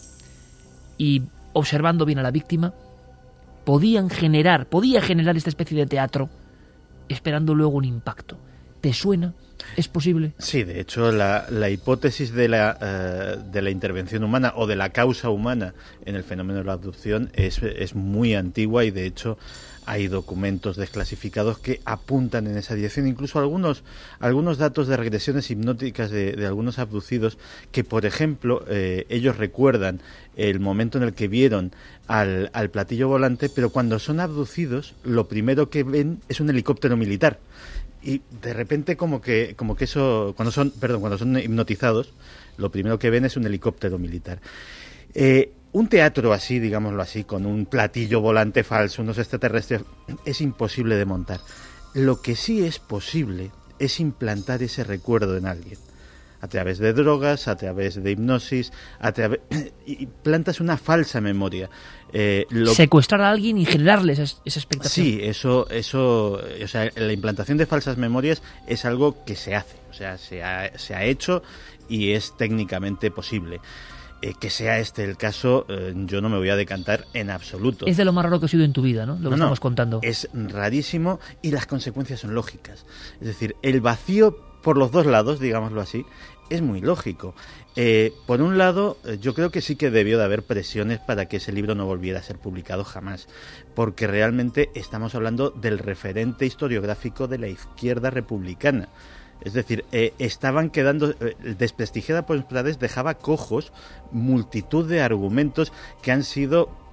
y observando bien a la víctima, podían generar, podía generar esta especie de teatro esperando luego un impacto. ¿Te suena? ¿Es posible? Sí, de hecho, la, la hipótesis de la, uh, de la intervención humana o de la causa humana en el fenómeno de la abducción es, es muy antigua y, de hecho, hay documentos desclasificados que apuntan en esa dirección. Incluso algunos, algunos datos de regresiones hipnóticas de, de algunos abducidos que, por ejemplo, eh, ellos recuerdan el momento en el que vieron al, al platillo volante, pero cuando son abducidos, lo primero que ven es un helicóptero militar. Y de repente como que como que eso cuando son perdón cuando son hipnotizados, lo primero que ven es un helicóptero militar. Eh, un teatro así, digámoslo así, con un platillo volante falso, unos extraterrestres, es imposible de montar. Lo que sí es posible es implantar ese recuerdo en alguien, a través de drogas, a través de hipnosis, a través y plantas una falsa memoria. Eh, lo... Secuestrar a alguien y generarle esa, esa expectación. Sí, eso, eso, o sea, la implantación de falsas memorias es algo que se hace, o sea, se ha, se ha hecho y es técnicamente posible. Eh, que sea este el caso, eh, yo no me voy a decantar en absoluto. Es de lo más raro que ha sido en tu vida, ¿no? Lo que no, estamos no, contando. Es rarísimo y las consecuencias son lógicas. Es decir, el vacío por los dos lados, digámoslo así, es muy lógico. Eh, por un lado, yo creo que sí que debió de haber presiones para que ese libro no volviera a ser publicado jamás, porque realmente estamos hablando del referente historiográfico de la izquierda republicana. Es decir, eh, estaban quedando... Eh, desprestigiada Pons Prades dejaba cojos multitud de argumentos que han sido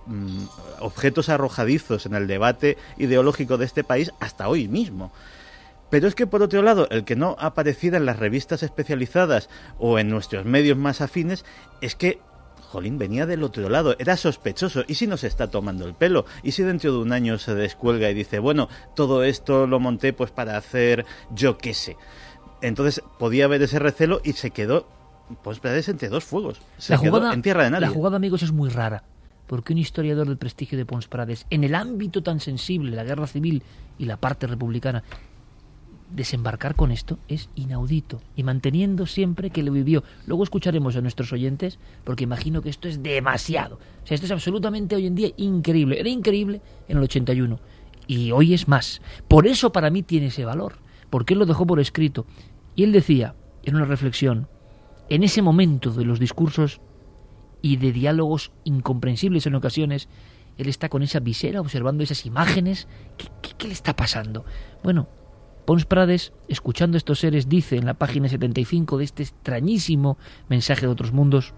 mm, objetos arrojadizos en el debate ideológico de este país hasta hoy mismo. Pero es que, por otro lado, el que no apareciera en las revistas especializadas o en nuestros medios más afines es que, jolín, venía del otro lado, era sospechoso. ¿Y si nos está tomando el pelo? ¿Y si dentro de un año se descuelga y dice, bueno, todo esto lo monté pues para hacer yo qué sé? Entonces podía haber ese recelo y se quedó, pues, entre dos fuegos. Se la jugada, quedó en tierra de nadie. La jugada, amigos, es muy rara, porque un historiador del prestigio de Pons Prades, en el ámbito tan sensible, la guerra civil y la parte republicana, desembarcar con esto es inaudito, y manteniendo siempre que lo vivió. Luego escucharemos a nuestros oyentes, porque imagino que esto es demasiado. O sea, esto es absolutamente hoy en día increíble. Era increíble en el ochenta y uno, y hoy es más. Por eso para mí tiene ese valor, porque él lo dejó por escrito. Y él decía, en una reflexión, en ese momento de los discursos y de diálogos incomprensibles en ocasiones, él está con esa visera observando esas imágenes. ¿Qué, qué, qué le está pasando? Bueno, Pons Prades, escuchando estos seres, dice en la página setenta y cinco de este extrañísimo mensaje de otros mundos,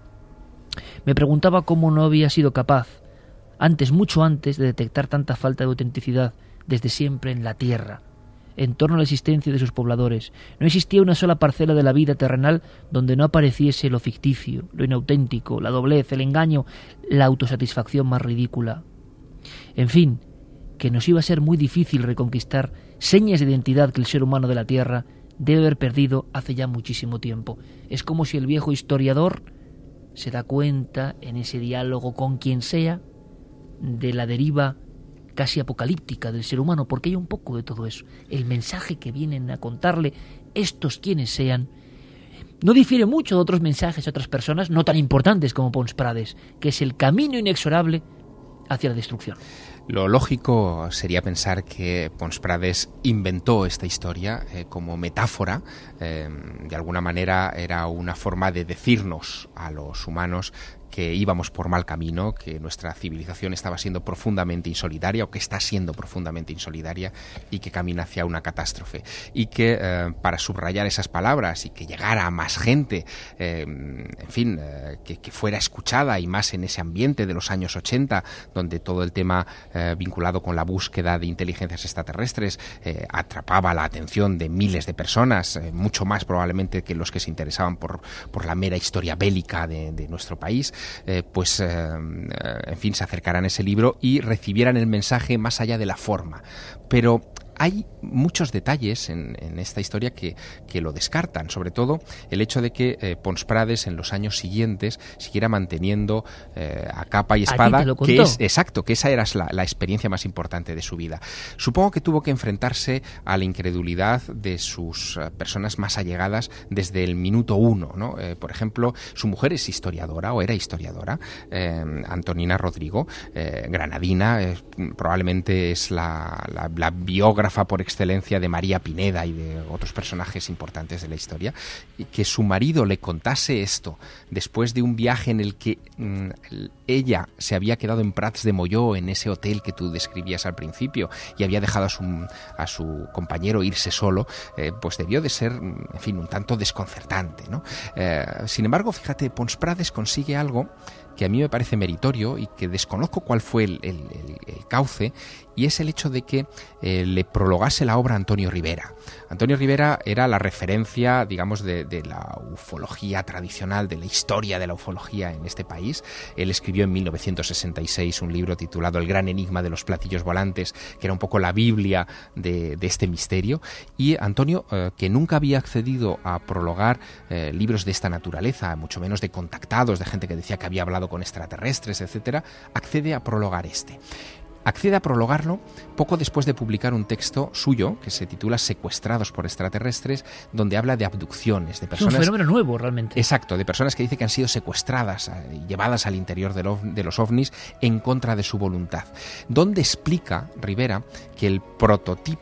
me preguntaba cómo no había sido capaz, antes, mucho antes, de detectar tanta falta de autenticidad desde siempre en la tierra, en torno a la existencia de sus pobladores. No existía una sola parcela de la vida terrenal donde no apareciese lo ficticio, lo inauténtico, la doblez, el engaño, la autosatisfacción más ridícula. En fin, que nos iba a ser muy difícil reconquistar señas de identidad que el ser humano de la Tierra debe haber perdido hace ya muchísimo tiempo. Es como si el viejo historiador se da cuenta, en ese diálogo con quien sea, de la deriva casi apocalíptica del ser humano, porque hay un poco de todo eso. El mensaje que vienen a contarle estos quienes sean no difiere mucho de otros mensajes de otras personas no tan importantes como Pons Prades, que es el camino inexorable hacia la destrucción. Lo lógico sería pensar que Pons Prades inventó esta historia eh, como metáfora. Eh, de alguna manera era una forma de decirnos a los humanos que íbamos por mal camino, que nuestra civilización estaba siendo profundamente insolidaria o que está siendo profundamente insolidaria y que camina hacia una catástrofe. Y que eh, para subrayar esas palabras y que llegara a más gente, eh, en fin, eh, que, que fuera escuchada, y más en ese ambiente de los años ochenta, donde todo el tema eh, vinculado con la búsqueda de inteligencias extraterrestres eh, atrapaba la atención de miles de personas, eh, mucho más probablemente que los que se interesaban por, por la mera historia bélica de, de nuestro país. Eh, pues, eh, en fin, se acercarán a ese libro y recibieran el mensaje más allá de la forma. Pero hay muchos detalles en, en esta historia que, que lo descartan, sobre todo el hecho de que eh, Pons Prades en los años siguientes siguiera manteniendo eh, a capa y espada, que es exacto, que esa era la, la experiencia más importante de su vida. Supongo que tuvo que enfrentarse a la incredulidad de sus uh, personas más allegadas desde el minuto uno, ¿no? Eh, por ejemplo, su mujer es historiadora, o era historiadora, eh, Antonina Rodrigo, eh, granadina, eh, probablemente es la, la, la biógrafa por excelencia de María Pineda y de otros personajes importantes de la historia, y que su marido le contase esto después de un viaje en el que mmm, ella se había quedado en Prats de Molló, en ese hotel que tú describías al principio, y había dejado a su, a su compañero irse solo, eh, pues debió de ser, en fin, un tanto desconcertante, ¿no? Eh, sin embargo, fíjate, Pons Prades consigue algo que a mí me parece meritorio y que desconozco cuál fue el, el, el, el cauce, y es el hecho de que eh, le prologase la obra a Antonio Rivera. Antonio Rivera era la referencia, digamos, de, de la ufología tradicional, de la historia de la ufología en este país. Él escribió en mil novecientos sesenta y seis un libro titulado El gran enigma de los platillos volantes, que era un poco la Biblia de, de este misterio. Y Antonio, eh, que nunca había accedido a prologar eh, libros de esta naturaleza, mucho menos de contactados, de gente que decía que había hablado con extraterrestres, etcétera, accede a prologar este. Accede a prologarlo poco después de publicar un texto suyo que se titula Secuestrados por extraterrestres, donde habla de abducciones, de personas... Es un fenómeno nuevo, realmente. Exacto, de personas que dice que han sido secuestradas y llevadas al interior de, lo, de los ovnis en contra de su voluntad. Donde explica Rivera que el prototipo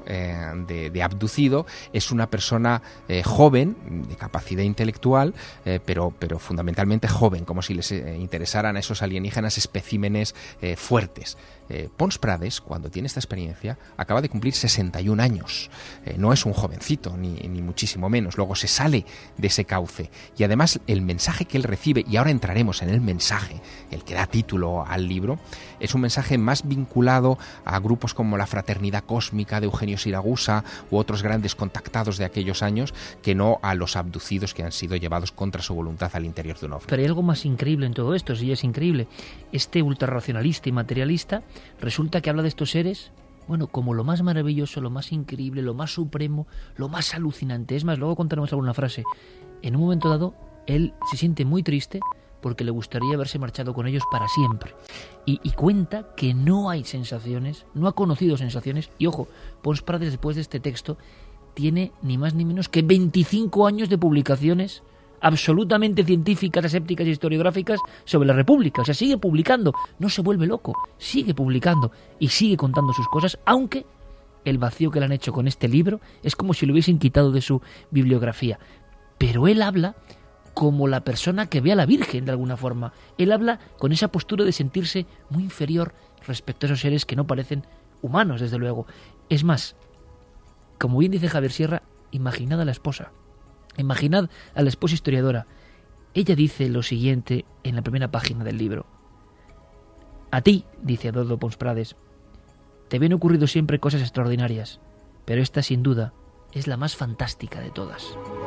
eh, de, de abducido es una persona eh, joven, de capacidad intelectual, eh, pero, pero fundamentalmente joven, como si les eh, interesaran a esos alienígenas especímenes eh, fuertes. Eh, Pons Prades, cuando tiene esta experiencia, acaba de cumplir sesenta y un años. Eh, no es un jovencito, ni, ni muchísimo menos. Luego se sale de ese cauce. Y además el mensaje que él recibe, y ahora entraremos en el mensaje, el que da título al libro, es un mensaje más vinculado a grupos como la Fraternidad Cósmica de Eugenio Siragusa u otros grandes contactados de aquellos años, que no a los abducidos que han sido llevados contra su voluntad al interior de un ovni. Pero hay algo más increíble en todo esto, sí es increíble. Este ultrarracionalista y materialista resulta que habla de estos seres, bueno, como lo más maravilloso, lo más increíble, lo más supremo, lo más alucinante. Es más, luego contaremos alguna frase. En un momento dado, él se siente muy triste porque le gustaría haberse marchado con ellos para siempre. Y, y cuenta que no hay sensaciones, no ha conocido sensaciones. Y ojo, Pons Prades, después de este texto, tiene ni más ni menos que veinticinco años de publicaciones absolutamente científicas, asépticas y historiográficas sobre la República. O sea, sigue publicando, no se vuelve loco, sigue publicando y sigue contando sus cosas, aunque el vacío que le han hecho con este libro es como si lo hubiesen quitado de su bibliografía. Pero él habla como la persona que ve a la Virgen, de alguna forma. Él habla con esa postura de sentirse muy inferior respecto a esos seres que no parecen humanos, desde luego. Es más, como bien dice Javier Sierra, imaginad a la esposa. Imaginad a la esposa historiadora. Ella dice lo siguiente en la primera página del libro. A ti, dice Adolfo Pons Prades, te habían ocurrido siempre cosas extraordinarias, pero esta sin duda es la más fantástica de todas.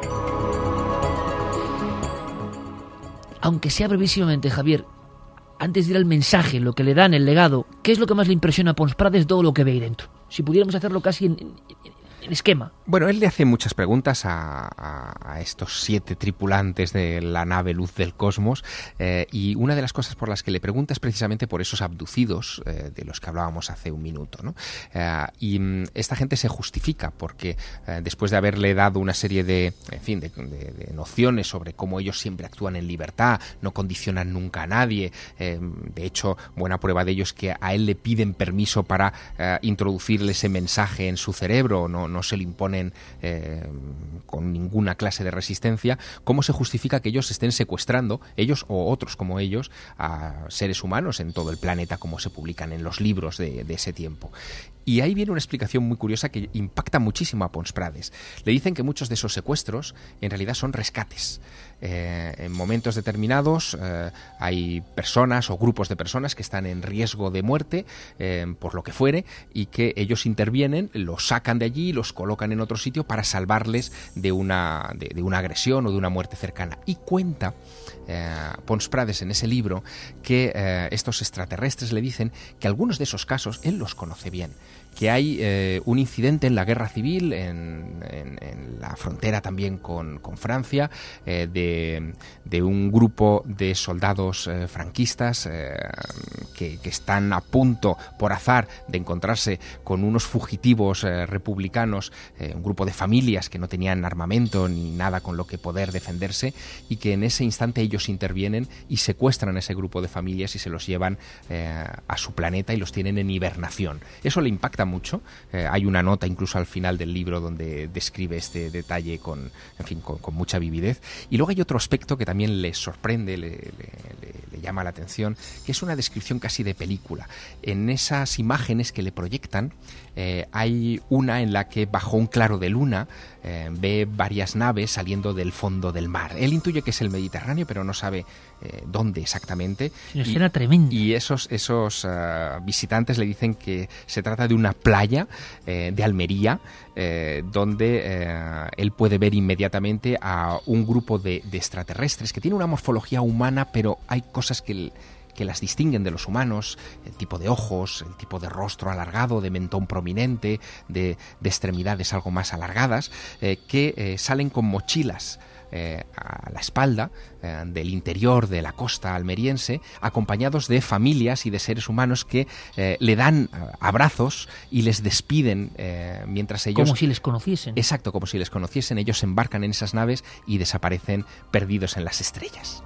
Aunque sea brevísimamente, Javier, antes de ir al mensaje, lo que le dan, el legado, ¿qué es lo que más le impresiona a Pons Prades, todo lo que ve ahí dentro? Si pudiéramos hacerlo casi en, en, en esquema. Bueno, él le hace muchas preguntas a, a, a estos siete tripulantes de la nave Luz del Cosmos, eh, y una de las cosas por las que le pregunta es precisamente por esos abducidos eh, de los que hablábamos hace un minuto, ¿no? Eh, y mm, esta gente se justifica porque eh, después de haberle dado una serie de, en fin, de, de, de nociones sobre cómo ellos siempre actúan en libertad, no condicionan nunca a nadie, eh, de hecho, buena prueba de ello es que a él le piden permiso para eh, introducirle ese mensaje en su cerebro, no no se le imponen eh, con ninguna clase de resistencia. ¿Cómo se justifica que ellos estén secuestrando, ellos o otros como ellos, a seres humanos en todo el planeta, como se publican en los libros de, de ese tiempo? Y ahí viene una explicación muy curiosa que impacta muchísimo a Pons Prades. Le dicen que muchos de esos secuestros en realidad son rescates. Eh, en momentos determinados eh, hay personas o grupos de personas que están en riesgo de muerte, eh, por lo que fuere, y que ellos intervienen, los sacan de allí, los colocan en otro sitio para salvarles de una, de, de una agresión o de una muerte cercana. Y cuenta eh, Pons Prades en ese libro que eh, estos extraterrestres le dicen que algunos de esos casos él los conoce bien, que hay eh, un incidente en la guerra civil, en, en, en la frontera también con, con Francia, eh, de, de un grupo de soldados eh, franquistas eh, que, que están a punto, por azar, de encontrarse con unos fugitivos eh, republicanos, eh, un grupo de familias que no tenían armamento ni nada con lo que poder defenderse, y que en ese instante ellos intervienen y secuestran a ese grupo de familias y se los llevan eh, a su planeta y los tienen en hibernación. Eso le impacta mucho. Eh, hay una nota incluso al final del libro donde describe este detalle con, en fin, con, con mucha vividez. Y luego hay otro aspecto que también le sorprende, le, le, le, le llama la atención, que es una descripción casi de película. En esas imágenes que le proyectan, eh, hay una en la que bajo un claro de luna eh, ve varias naves saliendo del fondo del mar. Él intuye que es el Mediterráneo, pero no sabe eh, dónde exactamente. Una escena tremenda. Y esos, esos uh, visitantes le dicen que se trata de una playa eh, de Almería, eh, donde eh, él puede ver inmediatamente a un grupo de, de extraterrestres que tiene una morfología humana, pero hay cosas que... El, que las distinguen de los humanos, el tipo de ojos, el tipo de rostro alargado, de mentón prominente, de, de extremidades algo más alargadas, eh, que eh, salen con mochilas eh, a la espalda eh, del interior de la costa almeriense, acompañados de familias y de seres humanos que eh, le dan eh, abrazos y les despiden eh, mientras ellos... Como si les conociesen. Exacto, como si les conociesen. Ellos se embarcan en esas naves y desaparecen perdidos en las estrellas.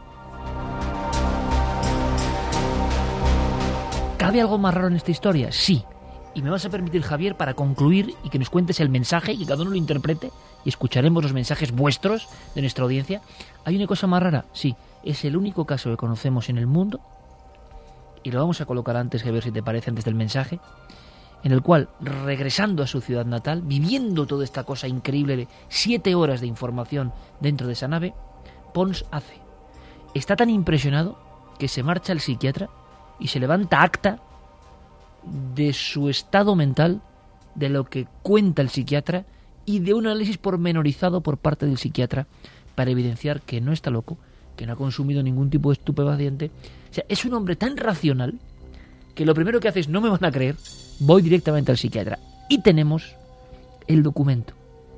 ¿Cabe algo más raro en esta historia? Sí. Y me vas a permitir, Javier, para concluir y que nos cuentes el mensaje y que cada uno lo interprete y escucharemos los mensajes vuestros de nuestra audiencia. Hay una cosa más rara, sí, es el único caso que conocemos en el mundo, y lo vamos a colocar antes, Javier, si te parece, antes del mensaje, en el cual, regresando a su ciudad natal, viviendo toda esta cosa increíble de siete horas de información dentro de esa nave, Pons hace. Está tan impresionado que se marcha al psiquiatra y se levanta acta de su estado mental, de lo que cuenta el psiquiatra y de un análisis pormenorizado por parte del psiquiatra para evidenciar que no está loco, que no ha consumido ningún tipo de estupefaciente. O sea, es un hombre tan racional que lo primero que hace es: no me van a creer, voy directamente al psiquiatra. Y tenemos el documento,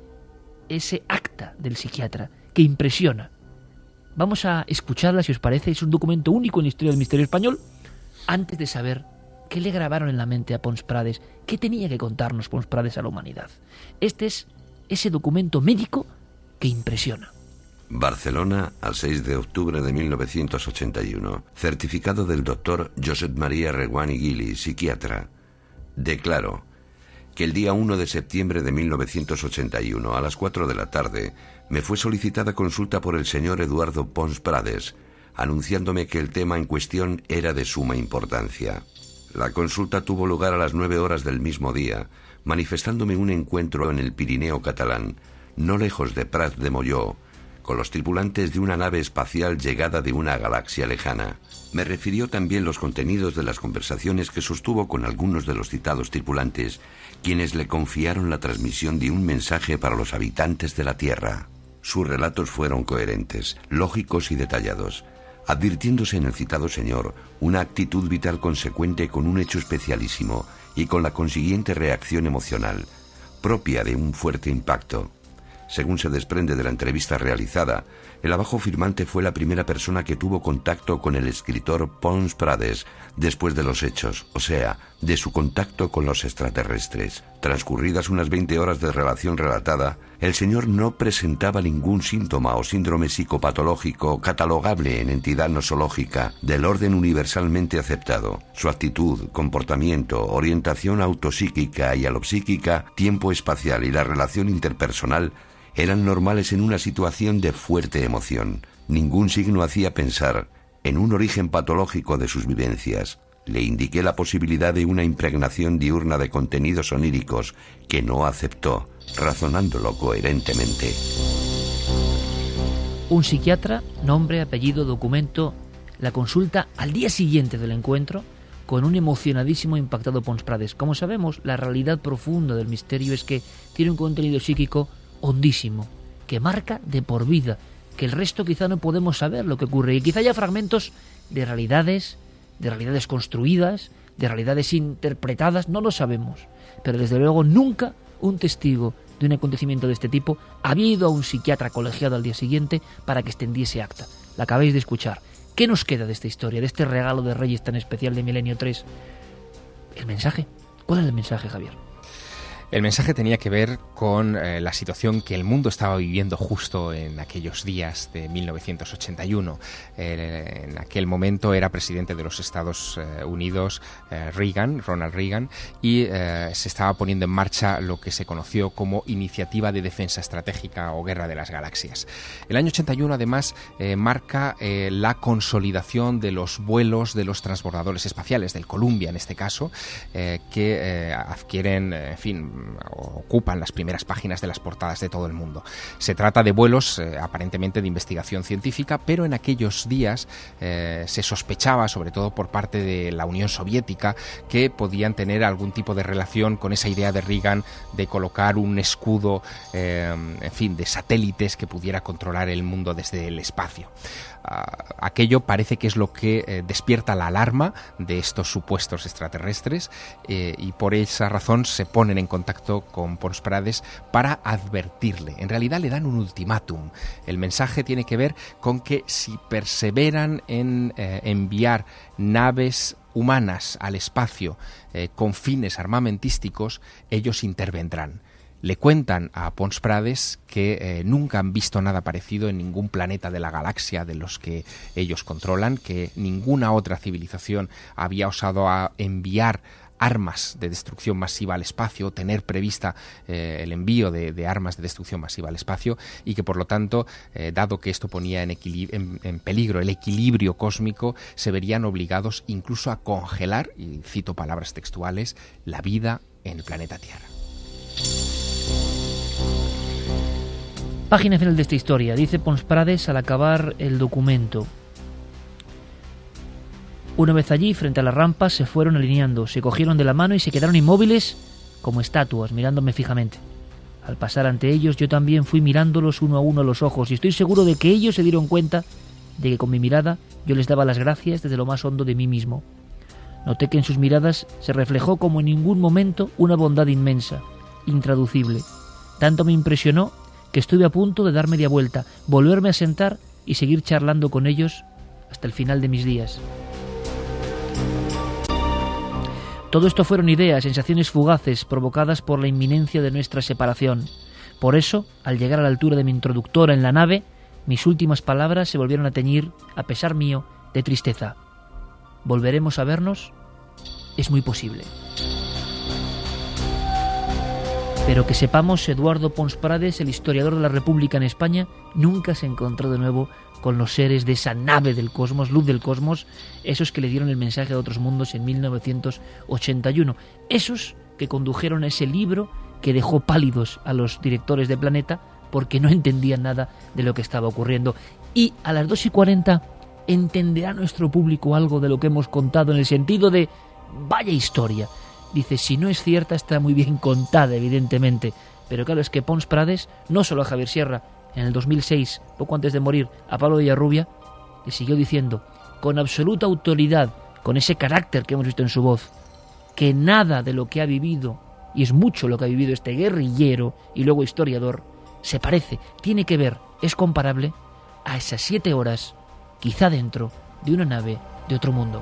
ese acta del psiquiatra que impresiona. Vamos a escucharla, si os parece. Es un documento único en la historia del misterio español, antes de saber qué le grabaron en la mente a Pons Prades, qué tenía que contarnos Pons Prades a la humanidad. Este es ese documento médico que impresiona. Barcelona, al seis de octubre de mil novecientos ochenta y uno. Certificado del doctor Josep María Reguant i Gili, psiquiatra. Declaro que el día uno de septiembre de mil novecientos ochenta y uno, a las cuatro de la tarde, me fue solicitada consulta por el señor Eduardo Pons Prades, anunciándome que el tema en cuestión era de suma importancia. La consulta tuvo lugar a las nueve horas del mismo día, manifestándome un encuentro en el Pirineo catalán, no lejos de Prat de Molló, con los tripulantes de una nave espacial llegada de una galaxia lejana. Me refirió también los contenidos de las conversaciones que sostuvo con algunos de los citados tripulantes, quienes le confiaron la transmisión de un mensaje para los habitantes de la Tierra. Sus relatos fueron coherentes, lógicos y detallados, advirtiéndose en el citado señor una actitud vital consecuente con un hecho especialísimo y con la consiguiente reacción emocional, propia de un fuerte impacto. Según se desprende de la entrevista realizada, el abajo firmante fue la primera persona que tuvo contacto con el escritor Pons Prades después de los hechos, o sea, de su contacto con los extraterrestres. Transcurridas unas veinte horas de relación relatada, el señor no presentaba ningún síntoma o síndrome psicopatológico catalogable en entidad nosológica del orden universalmente aceptado. Su actitud, comportamiento, orientación autopsíquica y alopsíquica, tiempo espacial y la relación interpersonal eran normales en una situación de fuerte emoción. Ningún signo hacía pensar en un origen patológico de sus vivencias. Le indiqué la posibilidad de una impregnación diurna de contenidos oníricos que no aceptó, razonándolo coherentemente. Un psiquiatra, nombre, apellido, documento, la consulta al día siguiente del encuentro con un emocionadísimo e impactado Pons Prades. Como sabemos, la realidad profunda del misterio es que tiene un contenido psíquico hondísimo, que marca de por vida, que el resto quizá no podemos saber lo que ocurre, y quizá haya fragmentos de realidades, de realidades construidas, de realidades interpretadas, no lo sabemos, pero desde luego nunca un testigo de un acontecimiento de este tipo había ido a un psiquiatra colegiado al día siguiente para que extendiese acta. La acabáis de escuchar. ¿Qué nos queda de esta historia, de este regalo de Reyes tan especial de Milenio tres? El mensaje. ¿Cuál es el mensaje, Javier? El mensaje tenía que ver con eh, la situación que el mundo estaba viviendo justo en aquellos días de mil novecientos ochenta y uno. Eh, en aquel momento era presidente de los Estados eh, Unidos eh, Reagan, Ronald Reagan, y eh, se estaba poniendo en marcha lo que se conoció como Iniciativa de Defensa Estratégica o Guerra de las Galaxias. El año ochenta y uno, además, eh, marca eh, la consolidación de los vuelos de los transbordadores espaciales, del Columbia en este caso, eh, que eh, adquieren, en fin, ocupan las primeras páginas de las portadas de todo el mundo. Se trata de vuelos eh, aparentemente de investigación científica, pero en aquellos días eh, se sospechaba, sobre todo por parte de la Unión Soviética, que podían tener algún tipo de relación con esa idea de Reagan de colocar un escudo, eh, en fin, de satélites que pudiera controlar el mundo desde el espacio. Uh, aquello parece que es lo que eh, despierta la alarma de estos supuestos extraterrestres, eh, y por esa razón se ponen en contacto con Pons Prades para advertirle. En realidad le dan un ultimátum. El mensaje tiene que ver con que si perseveran en eh, enviar naves humanas al espacio eh, con fines armamentísticos, ellos intervendrán. Le cuentan a Pons Prades que eh, nunca han visto nada parecido en ningún planeta de la galaxia de los que ellos controlan, que ninguna otra civilización había osado a enviar armas de destrucción masiva al espacio, tener prevista eh, el envío de, de armas de destrucción masiva al espacio, y que por lo tanto, eh, dado que esto ponía en, en, en peligro el equilibrio cósmico, se verían obligados incluso a congelar, y cito palabras textuales, la vida en el planeta Tierra. Página final de esta historia. Dice Pons Prades al acabar el documento: una vez allí, frente a las rampas, se fueron alineando, se cogieron de la mano y se quedaron inmóviles como estatuas, mirándome fijamente. Al pasar ante ellos, yo también fui mirándolos uno a uno a los ojos, y estoy seguro de que ellos se dieron cuenta de que con mi mirada yo les daba las gracias desde lo más hondo de mí mismo. Noté que en sus miradas se reflejó como en ningún momento una bondad inmensa, intraducible. Tanto me impresionó que estuve a punto de dar media vuelta, volverme a sentar y seguir charlando con ellos hasta el final de mis días. Todo esto fueron ideas, sensaciones fugaces provocadas por la inminencia de nuestra separación. Por eso, al llegar a la altura de mi introductora en la nave, mis últimas palabras se volvieron a teñir, a pesar mío, de tristeza. ¿Volveremos a vernos? Es muy posible. Pero que sepamos, Eduardo Pons Prades, el historiador de la República en España, nunca se encontró de nuevo con los seres de esa nave del cosmos, luz del cosmos, esos que le dieron el mensaje a otros mundos en mil novecientos ochenta y uno, esos que condujeron a ese libro que dejó pálidos a los directores de Planeta porque no entendían nada de lo que estaba ocurriendo. Y a las dos y cuarenta entenderá nuestro público algo de lo que hemos contado, en el sentido de, vaya historia. Dice, si no es cierta, está muy bien contada, evidentemente, pero claro, es que Pons Prades, no solo a Javier Sierra, en el dos mil seis, poco antes de morir, a Pablo Villarrubia, le siguió diciendo, con absoluta autoridad, con ese carácter que hemos visto en su voz, que nada de lo que ha vivido, y es mucho lo que ha vivido este guerrillero y luego historiador, se parece, tiene que ver, es comparable a esas siete horas, quizá dentro de una nave de otro mundo.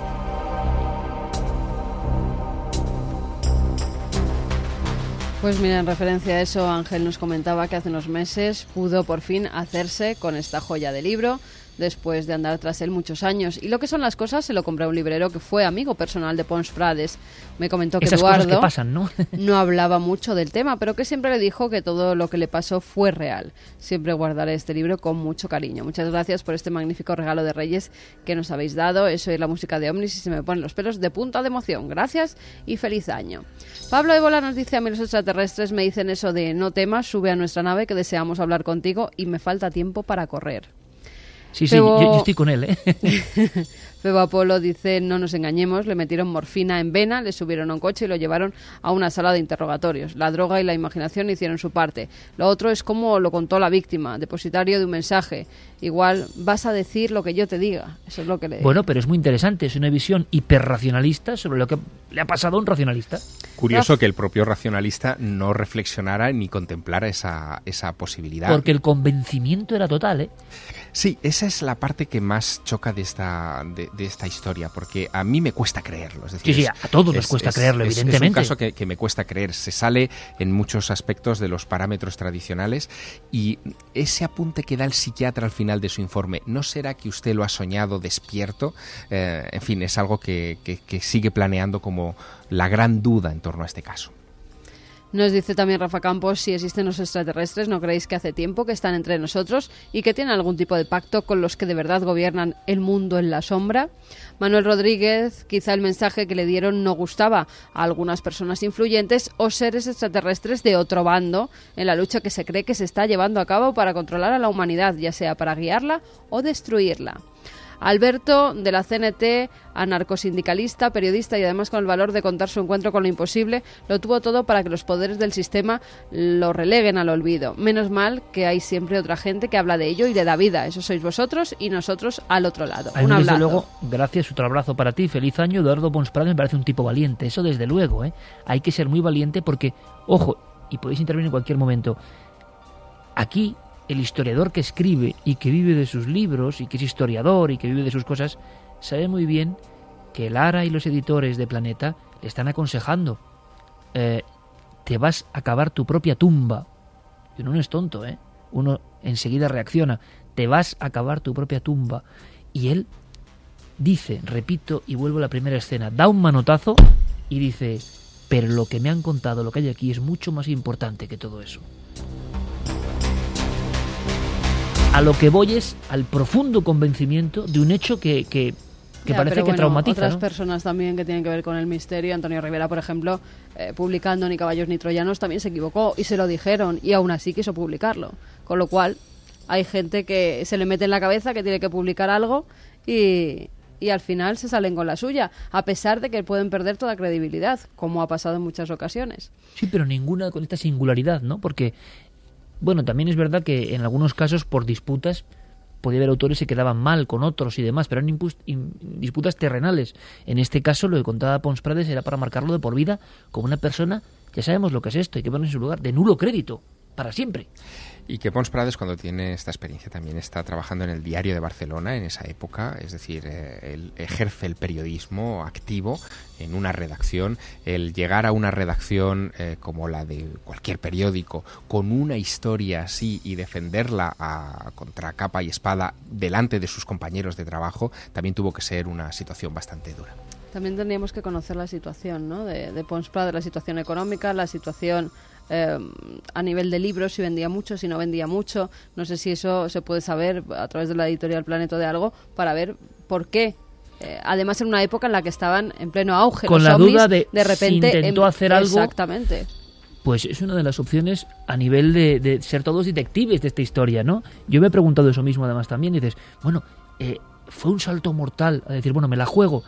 Pues mira, en referencia a eso, Ángel nos comentaba que hace unos meses pudo por fin hacerse con esta joya de libro, después de andar tras él muchos años. Y lo que son las cosas, se lo compró a un librero que fue amigo personal de Pons Prades. Me comentó que esas Eduardo cosas que pasan, ¿no? no hablaba mucho del tema, pero que siempre le dijo que todo lo que le pasó fue real. Siempre guardaré este libro con mucho cariño. Muchas gracias por este magnífico regalo de Reyes que nos habéis dado. Eso es la música de Omnis y se me ponen los pelos de punta de emoción. Gracias y feliz año. Pablo Ébola nos dice: a mí los extraterrestres me dicen eso de no temas, sube a nuestra nave que deseamos hablar contigo y me falta tiempo para correr. Sí, sí, Febo... yo, yo estoy con él, ¿eh? Febo Apolo dice, no nos engañemos, le metieron morfina en vena, le subieron a un coche y lo llevaron a una sala de interrogatorios. La droga y la imaginación hicieron su parte. Lo otro es como lo contó la víctima, depositario de un mensaje. Igual vas a decir lo que yo te diga. Eso es lo que le digo. Bueno, pero es muy interesante, es una visión hiperracionalista sobre lo que le ha pasado a un racionalista. Curioso que el propio racionalista no reflexionara ni contemplara esa, esa posibilidad. Porque el convencimiento era total, ¿eh? Sí, esa es la parte que más choca de esta, de, de esta historia, porque a mí me cuesta creerlo. Es decir, sí, sí, a todos nos cuesta es, creerlo, es, evidentemente. Es un caso que, que me cuesta creer. Se sale en muchos aspectos de los parámetros tradicionales y ese apunte que da el psiquiatra al final de su informe, ¿no será que usted lo ha soñado despierto? Eh, en fin, es algo que, que, que sigue planeando como la gran duda en torno a este caso. Nos dice también Rafa Campos, si existen los extraterrestres, ¿no creéis que hace tiempo que están entre nosotros y que tienen algún tipo de pacto con los que de verdad gobiernan el mundo en la sombra? Manuel Rodríguez, quizá el mensaje que le dieron no gustaba a algunas personas influyentes o seres extraterrestres de otro bando en la lucha que se cree que se está llevando a cabo para controlar a la humanidad, ya sea para guiarla o destruirla. Alberto, de la C N T, anarcosindicalista, periodista y además con el valor de contar su encuentro con lo imposible, lo tuvo todo para que los poderes del sistema lo releguen al olvido. Menos mal que hay siempre otra gente que habla de ello y le da vida. Eso sois vosotros y nosotros al otro lado. Ahí, Un desde abrazo. luego, gracias, otro abrazo para ti. Feliz año. Eduardo Pons Prades me parece un tipo valiente. Eso desde luego, ¿eh? Hay que ser muy valiente porque, ojo, y podéis intervenir en cualquier momento, aquí el historiador que escribe y que vive de sus libros y que es historiador y que vive de sus cosas sabe muy bien que Lara y los editores de Planeta le están aconsejando, eh, te vas a cavar tu propia tumba. Y uno no es tonto, ¿eh? Uno enseguida reacciona, te vas a cavar tu propia tumba. Y él dice, repito y vuelvo a la primera escena, da un manotazo y dice, pero lo que me han contado, lo que hay aquí, es mucho más importante que todo eso. A lo que voy es al profundo convencimiento de un hecho que, que, que ya, parece pero que bueno, traumatiza, otras ¿no? personas también que tienen que ver con el misterio. Antonio Rivera, por ejemplo, eh, publicando Ni caballos ni troyanos, también se equivocó y se lo dijeron y aún así quiso publicarlo. Con lo cual hay gente que se le mete en la cabeza que tiene que publicar algo y, y al final se salen con la suya, a pesar de que pueden perder toda credibilidad, como ha pasado en muchas ocasiones. Sí, pero ninguna con esta singularidad, ¿no? Porque, bueno, también es verdad que en algunos casos por disputas podía haber autores que quedaban mal con otros y demás, pero eran impus- in- disputas terrenales. En este caso, lo que contaba Pons Prades era para marcarlo de por vida como una persona, ya sabemos lo que es esto, hay que poner en su lugar, de nulo crédito, para siempre. Y que Pons Prades, cuando tiene esta experiencia, también está trabajando en el Diario de Barcelona en esa época, es decir, eh, él ejerce el periodismo activo en una redacción. El llegar a una redacción eh, como la de cualquier periódico, con una historia así y defenderla a, contra capa y espada delante de sus compañeros de trabajo, también tuvo que ser una situación bastante dura. También tendríamos que conocer la situación, ¿no?, de, de Pons Prades, la situación económica, la situación eh, a nivel de libros, si vendía mucho, si no vendía mucho. No sé si eso se puede saber a través de la editorial Planeta de algo para ver por qué. Eh, además, en una época en la que estaban en pleno auge. Con los la ovnis, duda de de repente si intentó em- hacer algo. Exactamente. Pues es una de las opciones a nivel de, de ser todos detectives de esta historia, ¿no? Yo me he preguntado eso mismo además también, y dices, bueno, eh, fue un salto mortal a decir, bueno, me la juego.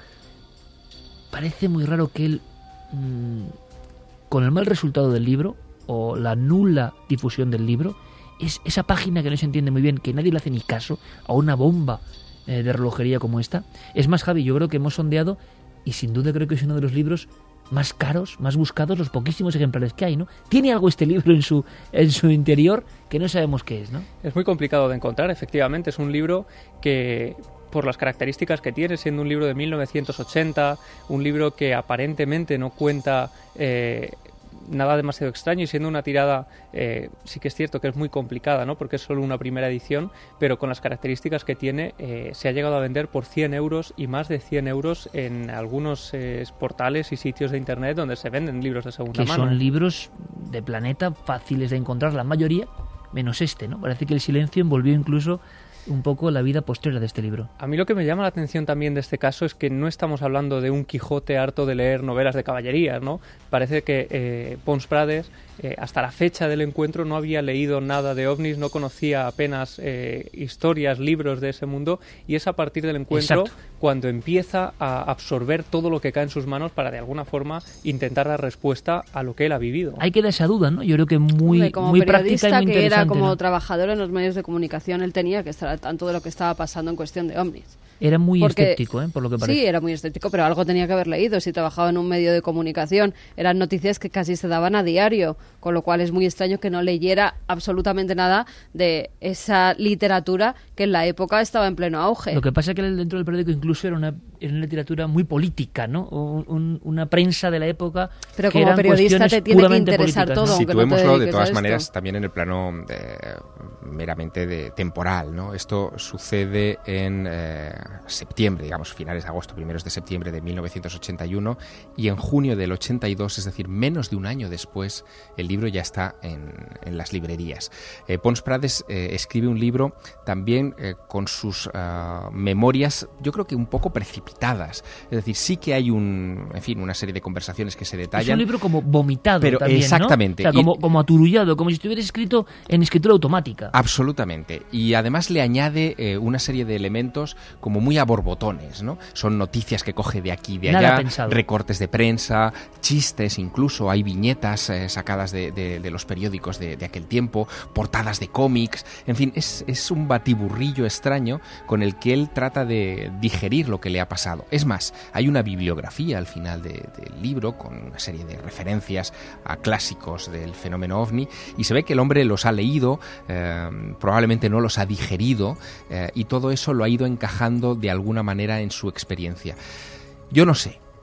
Parece muy raro que él, mmm, con el mal resultado del libro, o la nula difusión del libro, es esa página que no se entiende muy bien, que nadie le hace ni caso a una bomba eh, de relojería como esta. Es más, Javi, yo creo que hemos sondeado, y sin duda creo que es uno de los libros más caros, más buscados, los poquísimos ejemplares que hay, ¿no? Tiene algo este libro en su, en su interior que no sabemos qué es, ¿no? Es muy complicado de encontrar, efectivamente. Es un libro que, por las características que tiene, siendo un libro de mil novecientos ochenta, un libro que aparentemente no cuenta eh, nada demasiado extraño, y siendo una tirada, eh, sí que es cierto que es muy complicada, ¿no?, porque es solo una primera edición, pero con las características que tiene, eh, se ha llegado a vender por cien euros y más de cien euros en algunos eh, portales y sitios de internet donde se venden libros de segunda Que mano. son libros de Planeta fáciles de encontrar, la mayoría, menos este, ¿no? Parece que el silencio envolvió incluso un poco la vida posterior de este libro. A mí lo que me llama la atención también de este caso es que no estamos hablando de un Quijote harto de leer novelas de caballerías, ¿no? Parece que eh, Pons Prades, eh, hasta la fecha del encuentro, no había leído nada de ovnis, no conocía apenas eh, historias, libros de ese mundo, y es a partir del encuentro Exacto. cuando empieza a absorber todo lo que cae en sus manos para de alguna forma intentar dar respuesta a lo que él ha vivido. Ahí queda esa duda, ¿no? Yo creo que muy, Hombre, como muy práctica y periodista muy que interesante, era como ¿no? trabajador en los medios de comunicación, él tenía que estar al tanto de lo que estaba pasando en cuestión de ovnis. Era muy Porque- escéptico, ¿eh? Por lo que parece. Sí, era muy escéptico, pero algo tenía que haber leído. Si trabajaba en un medio de comunicación, eran noticias que casi se daban a diario, con lo cual es muy extraño que no leyera absolutamente nada de esa literatura que en la época estaba en pleno auge. Lo que pasa es que dentro del periódico incluso era una, era una literatura muy política, ¿no? Un- un- una prensa de la época. Pero que como eran periodista cuestiones te tiene que puramente interesar políticas, ¿no? todo, aunque no te Situémoslo de dediques todas a esto. maneras también en el plano eh, meramente de temporal, ¿no? Esto sucede en eh, septiembre, digamos, finales de agosto, primeros de septiembre de mil novecientos ochenta y uno, y en junio del ochenta y dos, es decir, menos de un año después, el libro ya está en, en las librerías. Eh, Pons Prades eh, escribe un libro también eh, con sus uh, memorias, yo creo que un poco precipitadas. Es decir, sí que hay un, en fin, una serie de conversaciones que se detallan. Es un libro como vomitado Pero también, ¿no? exactamente. O sea, como, Y- como aturullado, como si estuviera escrito en escritura automática. Absolutamente. Y además le añade eh, una serie de elementos como muy a borbotones, ¿no? Son noticias que coge de aquí y de Nada allá, pensado. recortes de prensa, chistes incluso, hay viñetas eh, sacadas de, de- de los periódicos de, de aquel tiempo, portadas de cómics, en fin, es, es un batiburrillo extraño con el que él trata de digerir lo que le ha pasado. Es más, hay una bibliografía al final de- del libro con una serie de referencias a clásicos del fenómeno ovni, y se ve que el hombre los ha leído, eh, probablemente no los ha digerido, eh, y todo eso lo ha ido encajando de alguna manera en su experiencia. Yo no sé,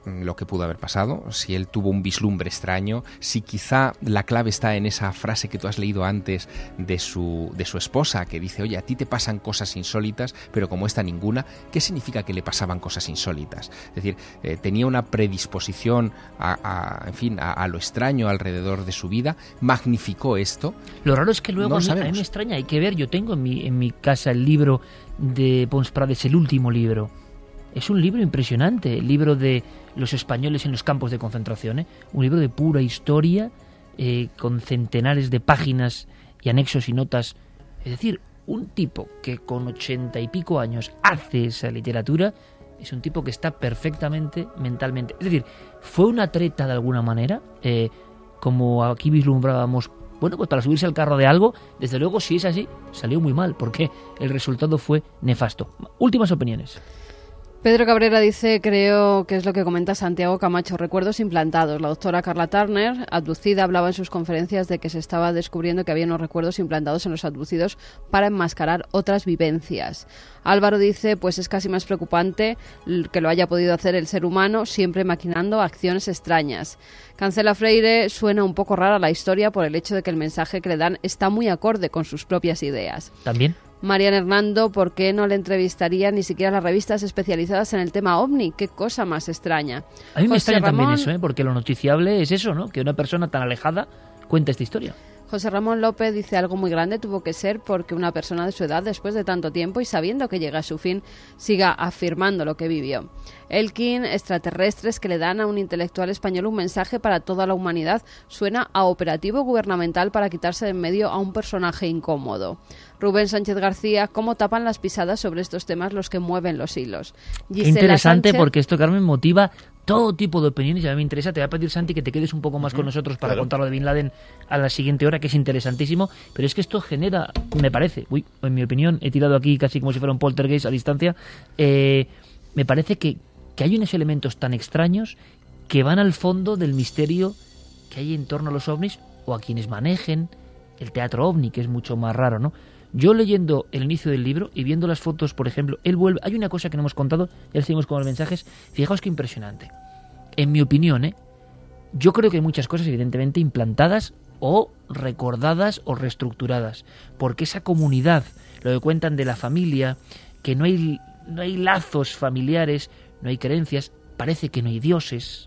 lo que pudo haber pasado, si él tuvo un vislumbre extraño, si quizá la clave está en esa frase que tú has leído antes de su, de su esposa, que dice, oye, a ti te pasan cosas insólitas, pero como esta ninguna. ¿Qué significa que le pasaban cosas insólitas? Es decir, eh, tenía una predisposición a, a en fin, a, a lo extraño alrededor de su vida, magnificó esto. Lo raro es que luego no a, mí, a mí me extraña, hay que ver, yo tengo en mi, en mi casa el libro de Pons Prades, el último libro. Es un libro impresionante, el libro de los españoles en los campos de concentración, ¿eh? Un libro de pura historia, eh, con centenares de páginas y anexos y notas. Es decir, un tipo que con ochenta y pico años hace esa literatura es un tipo que está perfectamente mentalmente. Es decir, fue una treta de alguna manera, eh, como aquí vislumbrábamos, bueno, pues para subirse al carro de algo. Desde luego, si es así, salió muy mal, porque el resultado fue nefasto. Últimas opiniones. Pedro Cabrera dice, creo que es lo que comenta Santiago Camacho, recuerdos implantados. La doctora Carla Turner, abducida, hablaba en sus conferencias de que se estaba descubriendo que había unos recuerdos implantados en los abducidos para enmascarar otras vivencias. Álvaro dice, pues es casi más preocupante que lo haya podido hacer el ser humano, siempre maquinando acciones extrañas. Cancela Freire, suena un poco rara la historia por el hecho de que el mensaje que le dan está muy acorde con sus propias ideas. ¿También? Marian Hernando, ¿por qué no le entrevistarían ni siquiera las revistas especializadas en el tema OVNI? Qué cosa más extraña. A mí me José extraña Ramón, también eso, ¿eh? Porque lo noticiable es eso, ¿no? Que una persona tan alejada cuenta esta historia. José Ramón López dice, algo muy grande tuvo que ser porque una persona de su edad, después de tanto tiempo y sabiendo que llega a su fin, siga afirmando lo que vivió. Elkin, extraterrestres que le dan a un intelectual español un mensaje para toda la humanidad, suena a operativo gubernamental para quitarse de en medio a un personaje incómodo. Rubén Sánchez García, ¿cómo tapan las pisadas sobre estos temas los que mueven los hilos? Qué interesante, Sánchez, porque esto, Carmen, motiva todo tipo de opiniones y a mí me interesa. Te voy a pedir, Santi, que te quedes un poco más uh-huh. con nosotros para claro. contar lo de Bin Laden a la siguiente hora, que es interesantísimo, pero es que esto genera, me parece, uy, en mi opinión, he tirado aquí casi como si fuera un poltergeist a distancia, eh, me parece que, que hay unos elementos tan extraños que van al fondo del misterio que hay en torno a los ovnis o a quienes manejen el teatro ovni, que es mucho más raro, ¿no? Yo leyendo el inicio del libro y viendo las fotos, por ejemplo, él vuelve... Hay una cosa que no hemos contado, ya seguimos con los mensajes. Fijaos qué impresionante. En mi opinión, ¿eh? yo creo que hay muchas cosas evidentemente implantadas o recordadas o reestructuradas. Porque esa comunidad, lo que cuentan de la familia, que no hay, no hay lazos familiares, no hay creencias, parece que no hay dioses.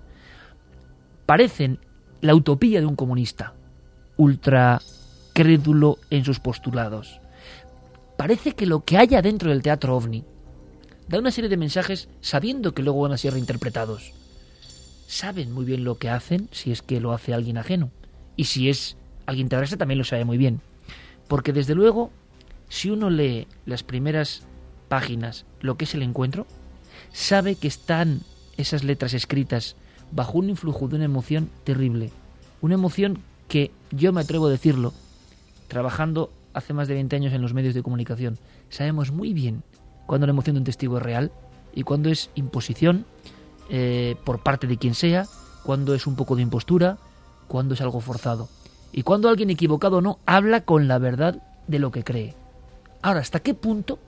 Parecen la utopía de un comunista, ultra crédulo en sus postulados. Parece que lo que haya dentro del teatro ovni da una serie de mensajes sabiendo que luego van a ser reinterpretados. Saben muy bien lo que hacen, si es que lo hace alguien ajeno. Y si es alguien terrestre también lo sabe muy bien. Porque desde luego, si uno lee las primeras páginas, lo que es el encuentro, sabe que están esas letras escritas bajo un influjo de una emoción terrible. Una emoción que, yo me atrevo a decirlo, trabajando hace más de veinte años en los medios de comunicación, sabemos muy bien cuando la emoción de un testigo es real y cuando es imposición eh, por parte de quien sea, cuando es un poco de impostura, cuando es algo forzado. Y cuando alguien equivocado o no habla con la verdad de lo que cree. Ahora, ¿hasta qué punto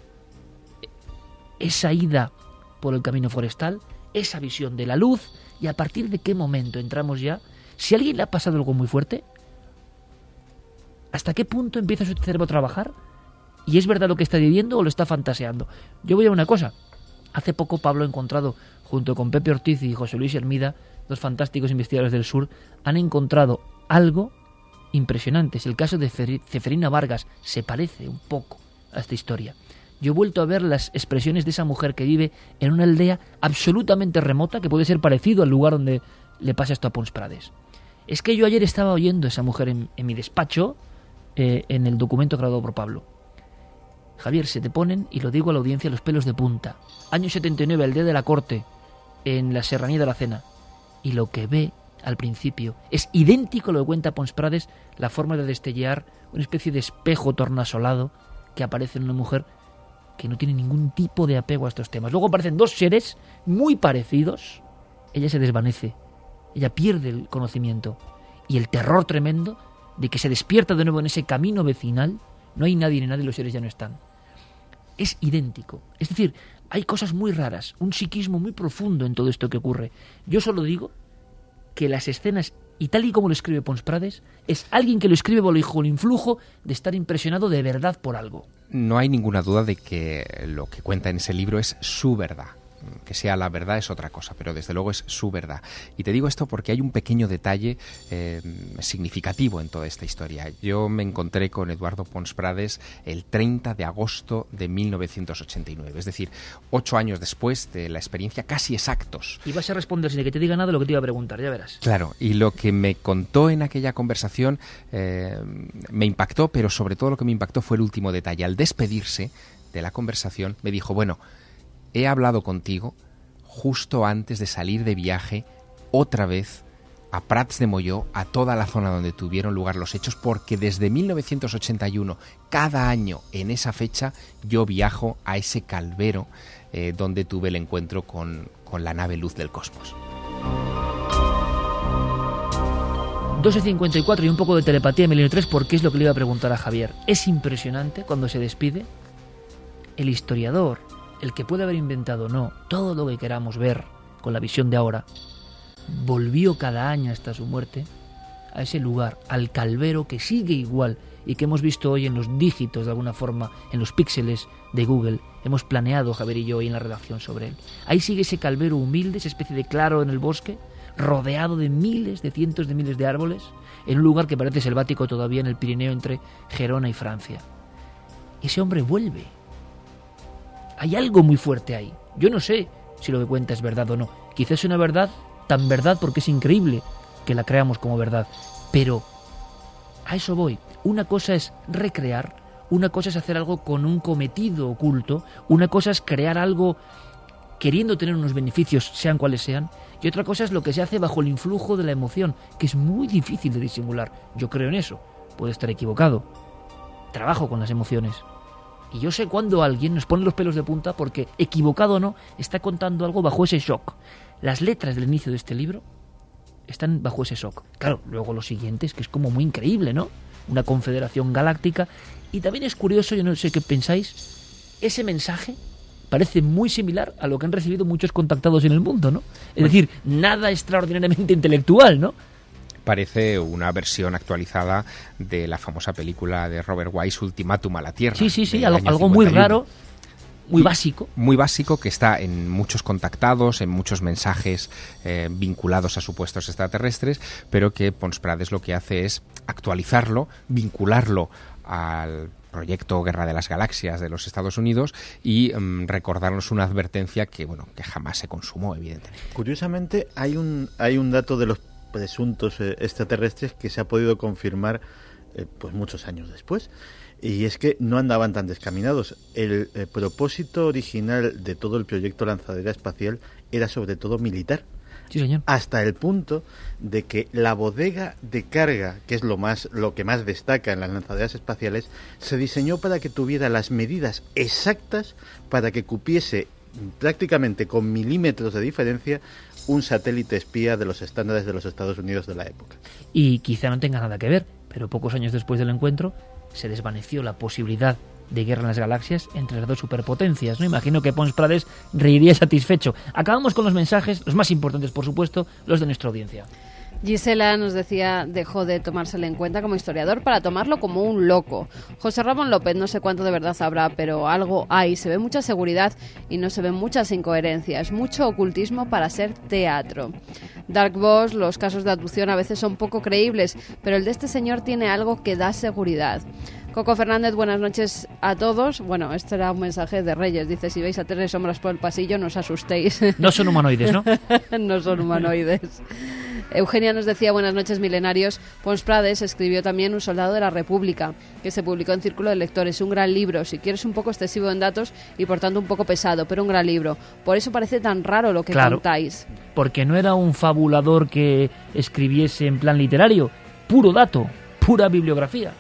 esa ida por el camino forestal, esa visión de la luz, y a partir de qué momento entramos ya? Si a alguien le ha pasado algo muy fuerte, ¿hasta qué punto empieza su cerebro a trabajar? ¿Y es verdad lo que está viviendo o lo está fantaseando? Yo voy a una cosa. Hace poco Pablo ha encontrado, junto con Pepe Ortiz y José Luis Hermida, dos fantásticos investigadores del sur, han encontrado algo impresionante. Es el caso de Ceferina Vargas. Se parece un poco a esta historia. Yo he vuelto a ver las expresiones de esa mujer que vive en una aldea absolutamente remota, que puede ser parecido al lugar donde le pasa esto a Pons Prades. Es que yo ayer estaba oyendo a esa mujer en, en mi despacho, eh, en el documento creado por Pablo. Javier, se te ponen, y lo digo a la audiencia, los pelos de punta. Año setenta y nueve, aldea de la Corte, en la Serranía de la Cena. Y lo que ve al principio es idéntico a lo que cuenta Pons Prades, la forma de destellar una especie de espejo tornasolado que aparece en una mujer que no tiene ningún tipo de apego a estos temas. Luego aparecen dos seres muy parecidos. Ella se desvanece. Ella pierde el conocimiento. Y el terror tremendo de que se despierta de nuevo en ese camino vecinal. No hay nadie ni nadie, los seres ya no están. Es idéntico. Es decir, hay cosas muy raras, un psiquismo muy profundo en todo esto que ocurre. Yo solo digo que las escenas, y tal y como lo escribe Pons Prades, es alguien que lo escribe bajo el influjo de estar impresionado de verdad por algo. No hay ninguna duda de que lo que cuenta en ese libro es su verdad. Que sea la verdad es otra cosa, pero desde luego es su verdad. Y te digo esto porque hay un pequeño detalle eh, significativo en toda esta historia. Yo me encontré con Eduardo Pons Prades el treinta de agosto de mil novecientos ochenta y nueve, es decir, ocho años después de la experiencia, casi exactos. Y vas a responder sin que te diga nada lo que te iba a preguntar, ya verás. Claro, y lo que me contó en aquella conversación eh, me impactó, pero sobre todo lo que me impactó fue el último detalle. Al despedirse de la conversación me dijo, bueno, he hablado contigo justo antes de salir de viaje otra vez a Prats de Molló, a toda la zona donde tuvieron lugar los hechos, porque desde mil novecientos ochenta y uno, cada año en esa fecha, yo viajo a ese calvero eh, donde tuve el encuentro con, con la nave Luz del Cosmos. doce cincuenta y cuatro y un poco de telepatía en Milenio tres, porque es lo que le iba a preguntar a Javier. Es impresionante cuando se despide el historiador, el que puede haber inventado o no todo lo que queramos ver con la visión de ahora, volvió cada año hasta su muerte a ese lugar, al calvero que sigue igual y que hemos visto hoy en los dígitos de alguna forma, en los píxeles de Google. Hemos planeado, Javier y yo, hoy en la redacción sobre él. Ahí sigue ese calvero humilde, esa especie de claro en el bosque, rodeado de miles, de cientos de miles de árboles, en un lugar que parece selvático todavía en el Pirineo entre Gerona y Francia. Ese hombre vuelve. Hay algo muy fuerte ahí. Yo no sé si lo que cuenta es verdad o no. Quizás es una verdad tan verdad porque es increíble que la creamos como verdad. Pero a eso voy. Una cosa es recrear, una cosa es hacer algo con un cometido oculto, una cosa es crear algo queriendo tener unos beneficios, sean cuales sean, y otra cosa es lo que se hace bajo el influjo de la emoción, que es muy difícil de disimular. Yo creo en eso. Puedo estar equivocado. Trabajo con las emociones. Y yo sé cuando alguien nos pone los pelos de punta porque, equivocado o no, está contando algo bajo ese shock. Las letras del inicio de este libro están bajo ese shock. Claro, luego los siguientes, que es como muy increíble, ¿no? Una confederación galáctica. Y también es curioso, yo no sé qué pensáis, ese mensaje parece muy similar a lo que han recibido muchos contactados en el mundo, ¿no? Es decir, nada extraordinariamente intelectual, ¿no? Parece una versión actualizada de la famosa película de Robert Wise, Ultimátum a la Tierra. Sí, sí, sí, algo, algo muy raro, muy básico. Muy básico, que está en muchos contactados, en muchos mensajes eh, vinculados a supuestos extraterrestres, pero que Pons Prades lo que hace es actualizarlo, vincularlo al proyecto Guerra de las Galaxias de los Estados Unidos y um, recordarnos una advertencia que, bueno, que jamás se consumó, evidentemente. Curiosamente, hay un, hay un dato de los presuntos eh, extraterrestres que se ha podido confirmar eh, pues muchos años después, y es que no andaban tan descaminados. El eh, propósito original de todo el proyecto lanzadera espacial era sobre todo militar. Sí, señor. Hasta el punto de que la bodega de carga, que es lo más lo que más destaca en las lanzaderas espaciales, se diseñó para que tuviera las medidas exactas para que cupiese prácticamente con milímetros de diferencia un satélite espía de los estándares de los Estados Unidos de la época. Y quizá no tenga nada que ver, pero pocos años después del encuentro se desvaneció la posibilidad de guerra en las galaxias entre las dos superpotencias, ¿no? Imagino que Pons Prades reiría satisfecho. Acabamos con los mensajes, los más importantes, por supuesto, los de nuestra audiencia. Gisela nos decía, dejó de tomárselo en cuenta como historiador para tomarlo como un loco. José Ramón López, no sé cuánto de verdad habrá, pero algo hay. Se ve mucha seguridad y no se ven muchas incoherencias. Mucho ocultismo para ser teatro. Dark Boss, los casos de abducción a veces son poco creíbles, pero el de este señor tiene algo que da seguridad. Coco Fernández, buenas noches a todos. Bueno, este era un mensaje de Reyes. Dice, si veis a tres sombras por el pasillo, no os asustéis. No son humanoides, ¿no? No son humanoides. Eugenia nos decía, buenas noches milenarios. Pons Prades escribió también Un soldado de la República, que se publicó en Círculo de Lectores. Un gran libro, si quieres un poco excesivo en datos y por tanto un poco pesado, pero un gran libro. Por eso parece tan raro lo que claro, contáis. Porque no era un fabulador que escribiese en plan literario, puro dato, pura bibliografía.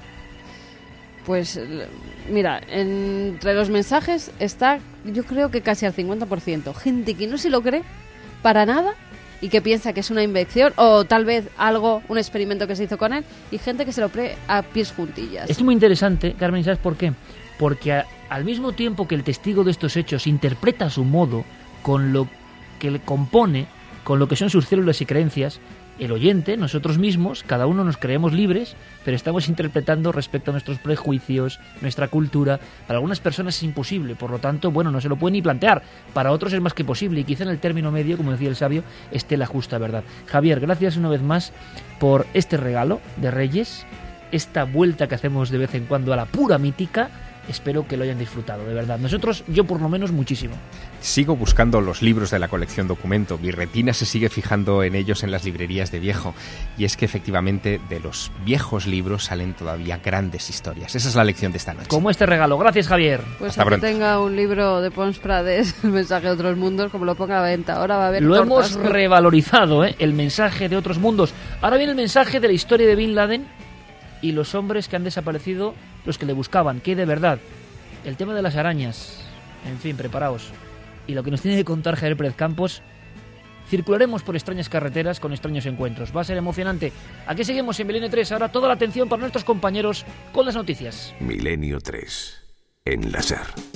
Pues mira, entre los mensajes está, yo creo que casi al cincuenta por ciento. Gente que no se lo cree para nada y que piensa que es una invención o tal vez algo, un experimento que se hizo con él, y gente que se lo cree a pies juntillas. Es muy interesante, Carmen, ¿sabes por qué? porque a, al mismo tiempo que el testigo de estos hechos interpreta a su modo, con lo que le compone, con lo que son sus células y creencias, el oyente, nosotros mismos, cada uno nos creemos libres, pero estamos interpretando respecto a nuestros prejuicios, nuestra cultura. Para algunas personas es imposible, por lo tanto, bueno, no se lo pueden ni plantear. Para otros es más que posible, y quizá en el término medio, como decía el sabio, esté la justa verdad. Javier, gracias una vez más por este regalo de Reyes, esta vuelta que hacemos de vez en cuando a la pura mítica. Espero que lo hayan disfrutado, de verdad. Nosotros, yo por lo menos, muchísimo. Sigo buscando los libros de la colección Documento. Mi retina se sigue fijando en ellos en las librerías de viejo. Y es que efectivamente de los viejos libros salen todavía grandes historias. Esa es la lección de esta noche. Como este regalo. Gracias, Javier. Pues Hasta el que pronto. tenga un libro de Pons Prades, el mensaje de otros mundos, como lo ponga a la venta. Ahora va a haber Lo tortas. hemos revalorizado, ¿eh? El mensaje de otros mundos. Ahora viene el mensaje de la historia de Bin Laden y los hombres que han desaparecido, los que le buscaban. ¿Qué hay de verdad? El tema de las arañas. En fin, preparaos. Y lo que nos tiene que contar Javier Pérez Campos. Circularemos por extrañas carreteras con extraños encuentros. Va a ser emocionante. Aquí seguimos en Milenio tres. Ahora toda la atención para nuestros compañeros con las noticias. Milenio tres. En la SER.